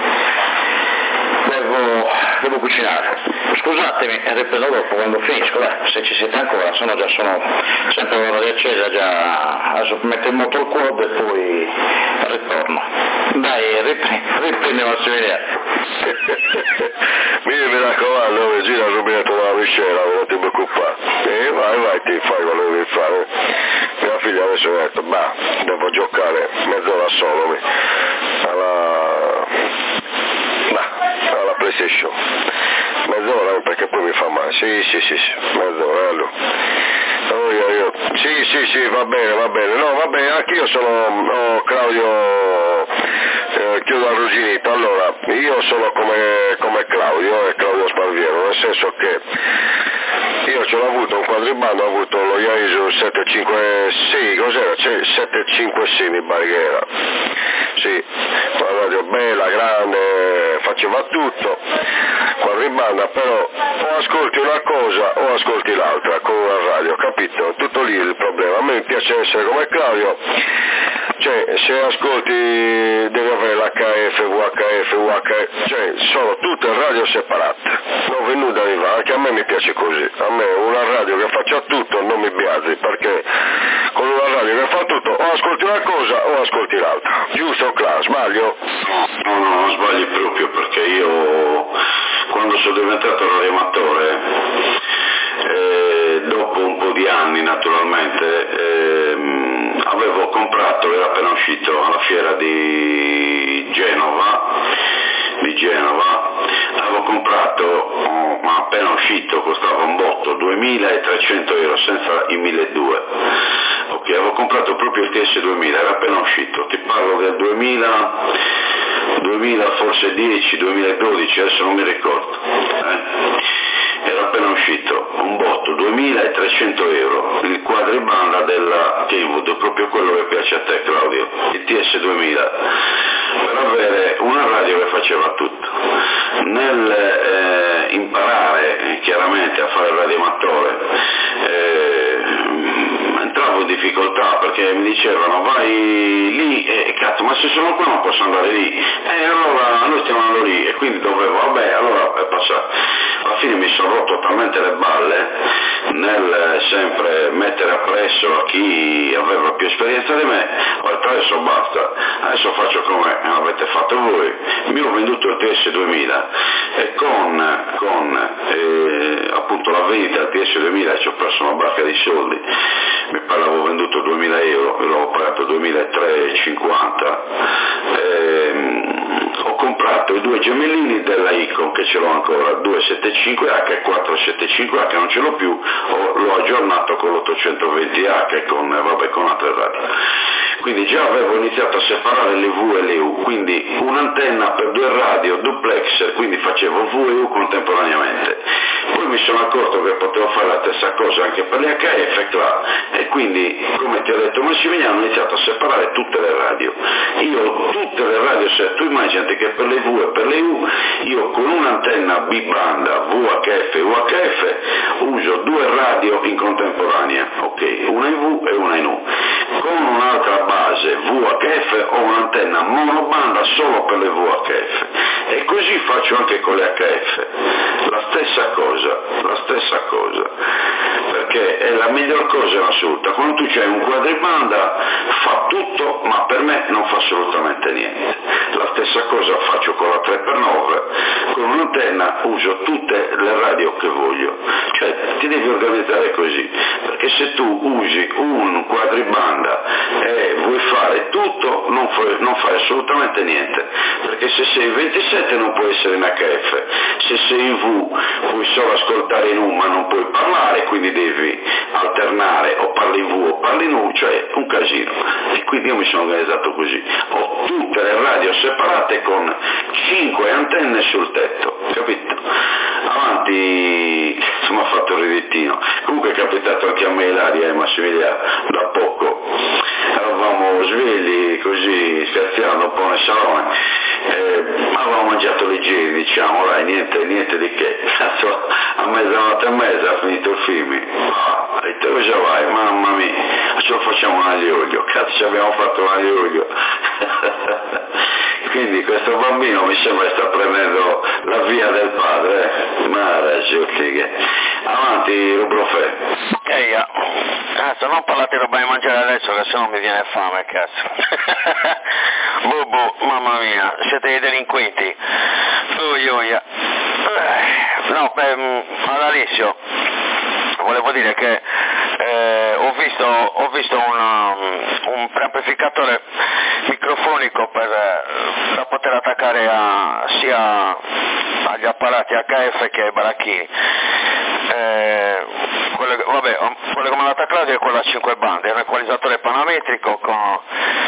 devo cucinare. Scusatemi, riprendo dopo quando finisco, se ci siete ancora, se no già sono sempre l'ora di accesa, già adesso metto in moto il quad e poi ritorno. Dai, riprendi Massimiliano. Mi raccomando, gira il rubinetto dalla miscela, non ti preoccupare. Vai, ti fai quello che devi fare. Mia figlia adesso mi ha detto, devo giocare mezz'ora solo alla PlayStation. Mezz'ora perché poi mi fa male. Sì, mezz'ora allora. Sì, va bene. No, va bene, anch'io sono Claudio, chiudo arrugginito. Allora, io sono come Claudio Sparviero, nel senso che io ce l'ho avuto un quadribando, ho avuto lo Yaesu 756, cos'era? 756 mi pare che era. Sì, una radio bella, grande, faceva tutto, quadribanda, però o ascolti una cosa o ascolti l'altra con una radio, capito? Tutto lì il problema. A me mi piace essere come Claudio, cioè se ascolti devi avere l'HF, VHF, cioè sono tutte radio separate, non vi nulla di va, anche a me mi piace così, a me una radio che faccia tutto non mi biasi, perché con una radio che fa tutto o ascolti una cosa o ascolti l'altra, giusto Claudio? Sbaglio? No, non sbagli proprio, perché io quando sono diventato radioamatore, dopo un po' di anni naturalmente, avevo comprato, era appena uscito alla fiera di Genova, avevo comprato, ma appena uscito costava un botto, 2.300 euro senza i 1.200, Ok, avevo comprato proprio il TS2000, era appena uscito, ti parlo del 2000 forse 10, 2012, adesso non mi ricordo, era appena uscito, un botto, 2.300 euro, il quadribanda della Kenwood, proprio quello che piace a te Claudio, il TS2000, per avere una radio che faceva tutto. Nel imparare chiaramente a fare il radioamatore, entravo in difficoltà perché mi dicevano vai lì e cazzo, ma se sono qua non posso andare lì, allora noi stiamo andando lì, e quindi dovevo, allora alla fine mi sono rotto talmente le balle nel sempre mettere appresso a chi aveva più esperienza di me, ho detto adesso basta, adesso faccio come avete fatto voi, mi ho venduto il TS2000 e con appunto la vendita del TS2000 ci ho perso una barca di soldi, mi pare l'avevo venduto 2.000 euro, l'avevo pagato 2.350, ho comprato i due gemellini della Icon che ce l'ho ancora, 275H e 475H, non ce l'ho più, l'ho aggiornato con l'820H e con altre radio. Quindi già avevo iniziato a separare le V e le U, quindi un'antenna per due radio, duplex, quindi facevo V e U contemporaneamente. Poi mi sono accorto che potevo fare la stessa cosa anche per le HF, e quindi, come ti ho detto Massimiliano, ho iniziato a separare tutte le radio. Io tutte le radio, se tu immaginati che per le V e per le U, io con un'antenna B-banda, VHF e UHF, uso due radio in contemporanea, ok, una in V e una in U. Con un'altra base VHF ho un'antenna monobanda solo per le VHF, e così faccio anche con le HF, la stessa cosa, perché è la miglior cosa in assoluta. Quando tu c'hai un quadribanda fa tutto, ma per me non fa assolutamente niente. La stessa cosa faccio con la 3x9, con un'antenna uso tutte le radio che voglio, cioè ti devi organizzare così, perché se tu usi un quadribanda e vuoi fare tutto non fai assolutamente niente, perché se sei in 27 non puoi essere in HF, se sei in V puoi solo ascoltare in U ma non puoi parlare, quindi devi alternare, o parli in V o parli in U, cioè un casino. E quindi io mi sono organizzato così, ho tutte le radio separate con 5 antenne sul tetto, capito? Avanti, insomma, ho fatto il ridettino. Comunque è capitato anche a me, Ilaria e Massimiliano, da poco eravamo svegli così scherzando un po' nel salone, avevamo mangiato leggeri, diciamo, dai, niente di che. Cazzo, a mezzanotte e mezza ha finito il film, ho detto cosa vai, mamma mia, ce lo facciamo un aglio e olio, cazzo abbiamo fatto un aglio e olio. Quindi questo bambino mi sembra sta prendendo la via del padre, ma ragazzi, avanti Rubrofè. Cazzo, non parlate di roba di mangiare adesso che sennò mi viene fame, cazzo. Mamma mia, siete dei delinquenti. No, ad Alessio volevo dire che ho visto un preamplificatore microfonico da poter attaccare sia agli apparati HF che ai baracchini. Quello che mi ha dato Claudio è quello a 5 bande, è un equalizzatore parametrico con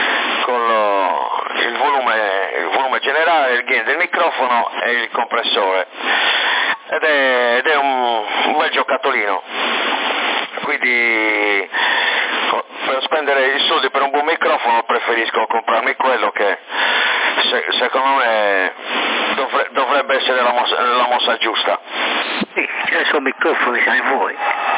il volume generale, il gain del microfono e il compressore, ed è un bel giocattolino, quindi per spendere i soldi per un buon microfono preferisco comprarmi quello che secondo me dovrebbe essere la mossa giusta. Sì, c'è il suo microfono, sai voi.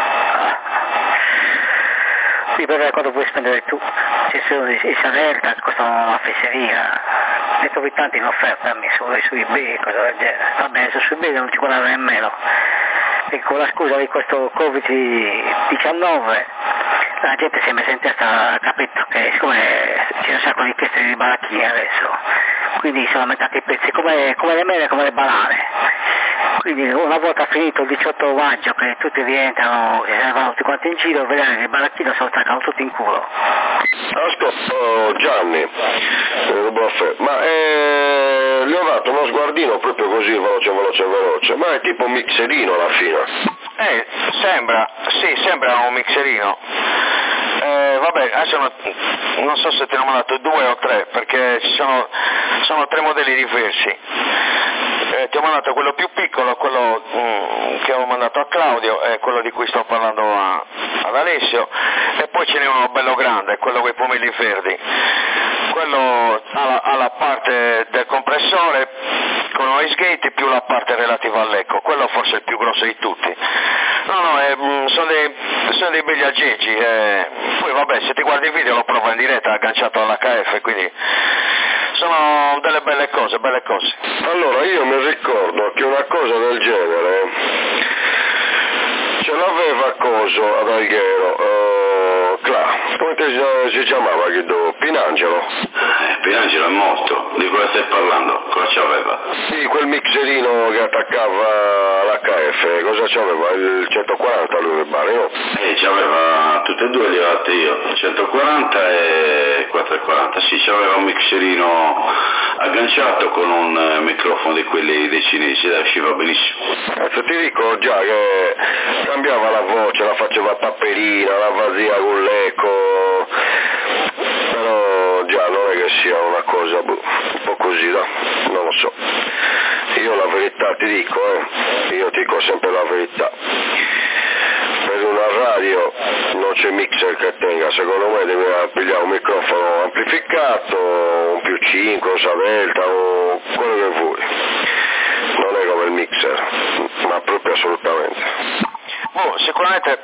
Sì, però quando puoi spendere tu, ci sono i Salerta che costano una fesseria, ne trovi tanti in offerta a me su eBay, cosa del genere. Vabbè, su eBay non ci guardano nemmeno. E con la scusa di questo Covid-19 la gente si è messa in testa, capito, che siccome c'è un sacco di teste di baracchini adesso, quindi sono aumentati i prezzi come le mele, come le banane. Quindi una volta finito il 18 maggio che tutti rientrano, si vanno tutti quanti in giro, vedere che i baracchini sono staccano tutti in culo. Ascolta Gianni, ma le ho dato uno sguardino proprio così veloce, ma è tipo un mixerino alla fine. Sembra un mixerino. vabbè, adesso non so se ti ho mandato 2 o 3, perché sono 3 modelli diversi. Ti ho mandato quello più piccolo, quello che ho mandato a Claudio, è quello di cui sto parlando ad Alessio, e poi ce n'è uno bello grande, quello con i pomelli verdi. Quello ha la parte del compressore con wastegate più la parte relativa all'eco, quello forse è il più grosso di tutti. No, sono dei begli aggeggi, poi vabbè, se ti guardi il video lo provo in diretta agganciato all'HF, quindi sono delle belle cose. Allora io mi ricordo che una cosa del genere ce l'aveva Coso ad Alghero, come si chiamava Pinangelo? Pinangelo è morto, di cosa stai parlando? Cosa c'aveva? Sì, quel mixerino che attaccava all'HF, cosa c'aveva? Il 140 lui mi pare, no? C'aveva tutte e due li ho date io, 140 e 440, sì, c'aveva un mixerino agganciato con un microfono di quelli dei cinesi, usciva benissimo. Ti dico già che cambiava la voce, la faceva paperina, la vasia con l'eco, però già non è che sia una cosa un po' così, no? Non lo so. Io la verità ti dico, io dico sempre la verità. Per una radio non c'è mixer che tenga, secondo me devi pigliare un microfono amplificato, un più 5, un Savelta o quello che vuoi. Non è come il mixer, ma proprio assolutamente. Sicuramente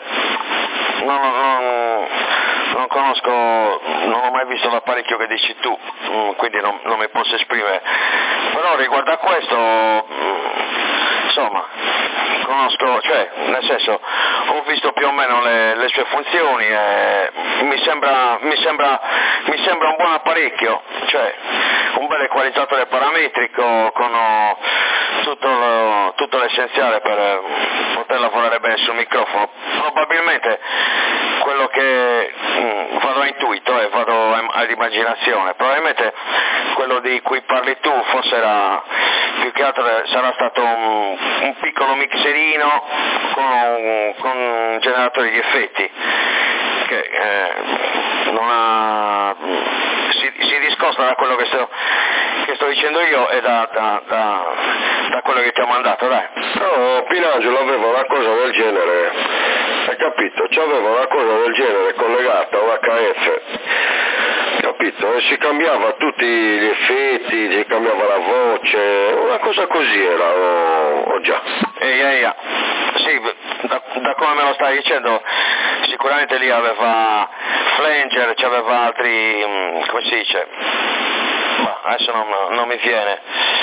non conosco, non ho mai visto l'apparecchio che dici tu, quindi non mi posso esprimere, però riguardo a questo, insomma, conosco, cioè, nel senso, ho visto più o meno le sue funzioni e mi sembra un buon apparecchio, cioè un bel equalizzatore parametrico con tutto l'essenziale per poter lavorare bene sul microfono. Probabilmente quello che vado a intuito e vado all'immaginazione, probabilmente quello di cui parli tu forse era più che altro sarà stato un piccolo mixerino con un generatore di effetti che non ha, si discosta da quello che sto dicendo io e da quello che ti ho mandato, dai. No, Pinangelo aveva una cosa del genere, hai capito? C'aveva una cosa del genere collegata a un HF, capito? E si cambiava tutti gli effetti, si cambiava la voce, una cosa così era, o già. Sì, da come me lo stai dicendo, sicuramente lì aveva flanger, c'aveva altri, come si dice? Adesso non mi viene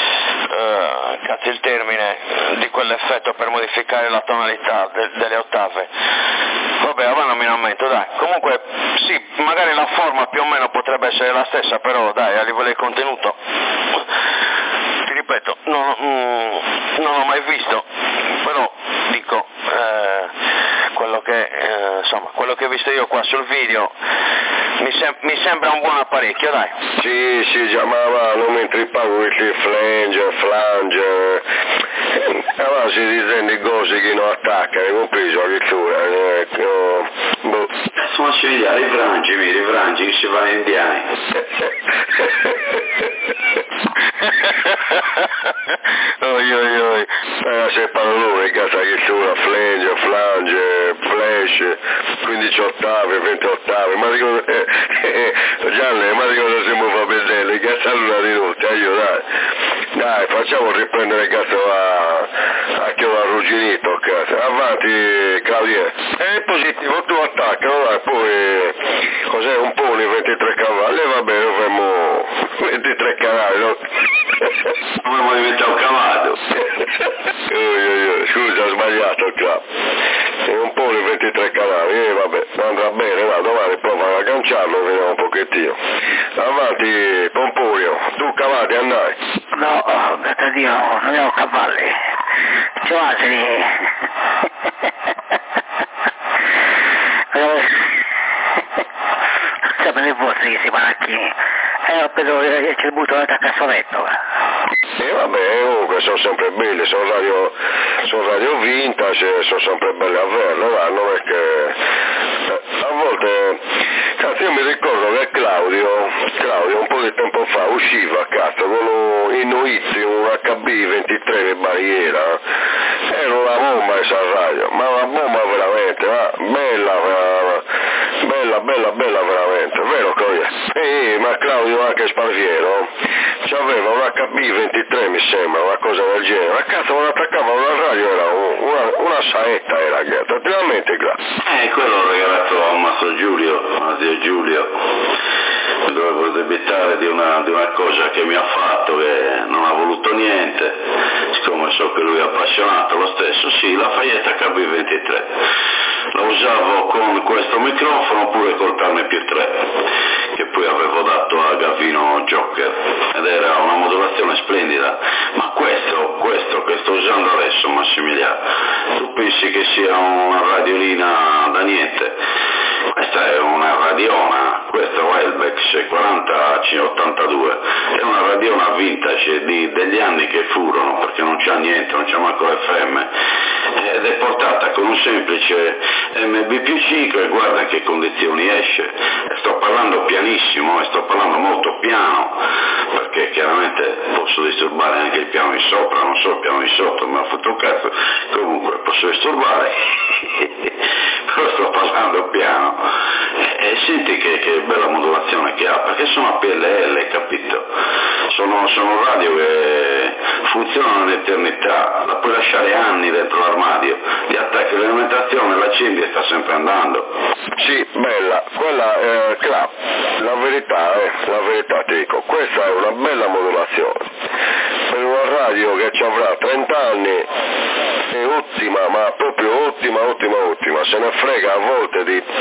il termine di quell'effetto per modificare la tonalità delle ottave. Vabbè, ora non mi lamento, dai. Comunque sì, magari la forma più o meno potrebbe essere la stessa, però dai, a livello di contenuto, ti ripeto, non l'ho mai visto, però dico, quello che ho visto io qua sul video mi sembra un buon apparecchio, dai. Sì, si chiamavano mentre paguiti flange, allora si dice cose che non attaccano, hai compreso la lettura, Sono ci vediamo i frangi che ci fanno indiani. Oi. Se parolone, casa lettura, flange, flash, 15 ottavi, 20 ottavi, ma dico, Gianni, ma di cosa siamo fa vedere, che allora di notte, dai, facciamo riprendere il cazzo a chi lo ha arrugginito, cazzo. Avanti Claudio, è positivo, tu attacca, allora, poi cos'è un pony 23 cavalli, va bene, avremo 23 cavalli, no? Dovremmo diventare un cavallo. Scusa, ho sbagliato qua. È un pony 23 cavalli, vabbè, andrà bene, va, domani prova a agganciarlo, vediamo un pochettino. Avanti Pompurio, tu cavalli andai. No, grazie a Dio, non abbiamo cavalli. C'ho altri. Sapete voi che si macchini. Però c'è il butto da cassoletto. Vabbè, comunque sono sempre belli, sono radio vintage, sono sempre belli a averlo, non è che a volte ragazzi, io mi ricordo che Claudio un po' di tempo fa usciva a casa con in Noizzi un HB23 di barriera, era una bomba questa radio, ma una bomba veramente, bella veramente, vero Claudio? Ma Claudio anche Sparviero aveva un HB23 mi sembra, una cosa del genere, a casa non attaccava una radio, era una saetta era, naturalmente quello l'ho regalato a Mastro Giulio, a zio Giulio, mi dovevo debitare di una cosa che mi ha fatto, che non ha voluto niente, siccome so che lui è appassionato lo stesso, sì, la Faietta HB23, la usavo con questo microfono oppure col Tarme più 3, che poi avevo dato a Gavino Joker, ed era una modulazione splendida, ma questo che sto usando adesso, Massimiliano, tu pensi che sia una radiolina da niente? Questa è una radiona, questa Welbeck 4082, è una radiona vintage degli anni che furono, perché non c'ha niente, non c'ha manco l'FM, ed è portata con un semplice MB+5 e guarda in che condizioni esce, e sto parlando pianissimo e sto parlando molto piano, perché chiaramente posso disturbare anche il piano di sopra, non so il piano di sotto, mi ha fatto un cazzo, comunque posso disturbare, però sto parlando piano, e senti che bella modulazione che ha, perché sono a PLL, capito? Sono radio che funzionano in eternità, la puoi lasciare anni dentro l'armadio, ti attacchi l'alimentazione, l'accendi e sta sempre andando. Sì, bella, quella la verità ti dico, questa è una bella modulazione, per una radio che ci avrà 30 anni è ottima, ma proprio ottima, se ne frega a volte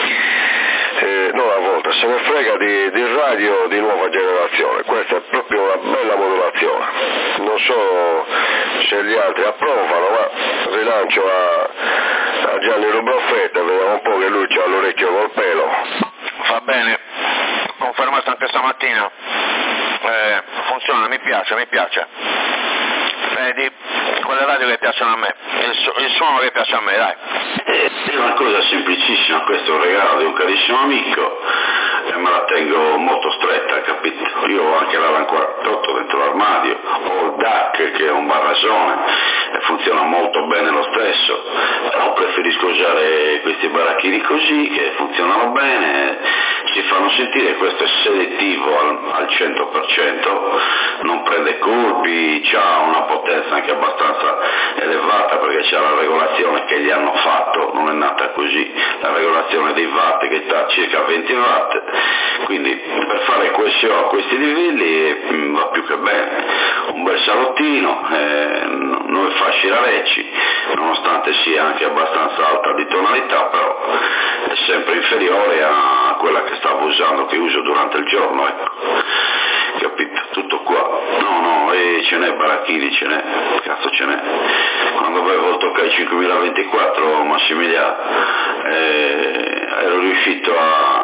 se ne frega di radio di nuova generazione, questa è proprio una bella modulazione, non so se gli altri approvano, ma rilancio a Gianni Rubaffetta, vediamo un po' che lui c'ha l'orecchio col pelo. Va bene, confermato anche stamattina, funziona, mi piace. Vedi, quelle radio che piacciono a me, il suono che piace a me, dai. È una cosa semplicissima, questo è un regalo di un carissimo amico e me la tengo molto stretta, capito? Io ho anche l'Alan 48 dentro l'armadio, ho il DAC che è un barrasone e funziona molto bene lo stesso, però preferisco usare questi baracchini così che funzionano bene, si fanno sentire, questo è selettivo al 100%, non prende colpi, ha una potenza anche abbastanza elevata perché c'è la regolazione che gli hanno fatto, non è nata così, la regolazione dei watt che sta a circa 20 watt, quindi per fare QSO a questi livelli va più che bene, un bel salottino, 9 fasci rarecci, nonostante sia anche abbastanza alta di tonalità, però è sempre inferiore a quella che stavo usando, che uso durante il giorno, ecco, capito? Tutto qua. No, ce n'è baracchini, ce n'è. Quando avevo il Tokai 5024 Massimiliano, ero riuscito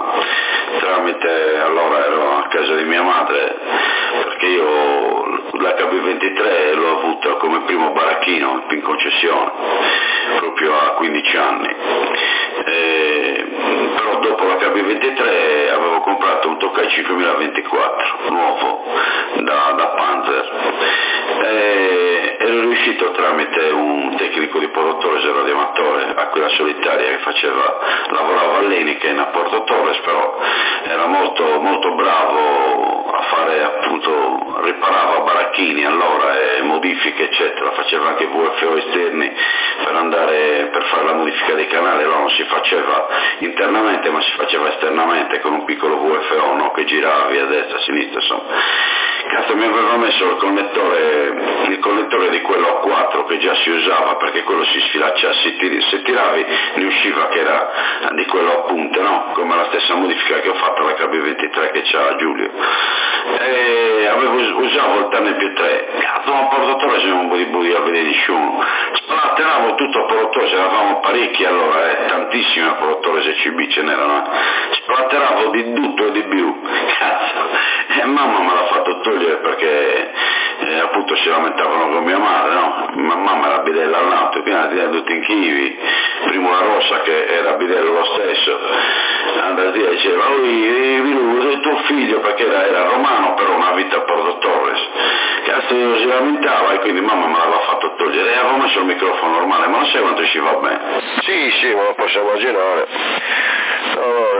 allora ero a casa di mia madre, perché io l'HB23 l'ho avuto come primo baracchino in concessione, proprio a 15 anni. Però dopo l'HB23 avevo comprato un Tokai 5024 nuovo da Panzer, ero riuscito tramite un tecnico di Porto Torres, radioamatore, a quella solitaria che lavorava all'Eniken a Porto Torres, però era molto, molto bravo a fare, appunto, riparava baracchini allora e modifiche eccetera, faceva anche VFO esterni per fare la modifica dei canali, allora non si faceva internamente ma si faceva esternamente con un piccolo VFO, no? Che giravi a destra, a sinistra, insomma. Cazzo, mi aveva messo il connettore di quello a 4 che già si usava, perché quello si sfilaccia, se tiravi ne usciva che era di quello a punte, no? Come la stessa modifica che ho fatto alla KB23 che c'ha Giulio. Usavo il Tanne più 3, cazzo, ma Porto Torres non podia vedere nessuno, splatteravo tutto a Porto Torres, eravamo parecchi allora, tantissimi a Porto Torres e CB ce n'erano, splatteravo di tutto e di più, cazzo, e mamma me l'ha fatto togliere perché appunto si lamentavano con mia madre, no? Ma mamma era bidella all'auto, quindi era tutti in chivi, primo la Rossa che era bidello lo stesso, andare a dire diceva, lui, tuo figlio, perché era romano, però una vita per dottore, cazzo si lamentava e quindi mamma me l'aveva fatto togliere e avevo messo il microfono normale, ma non sai quanto ci va bene. Sì, me lo posso immaginare. No,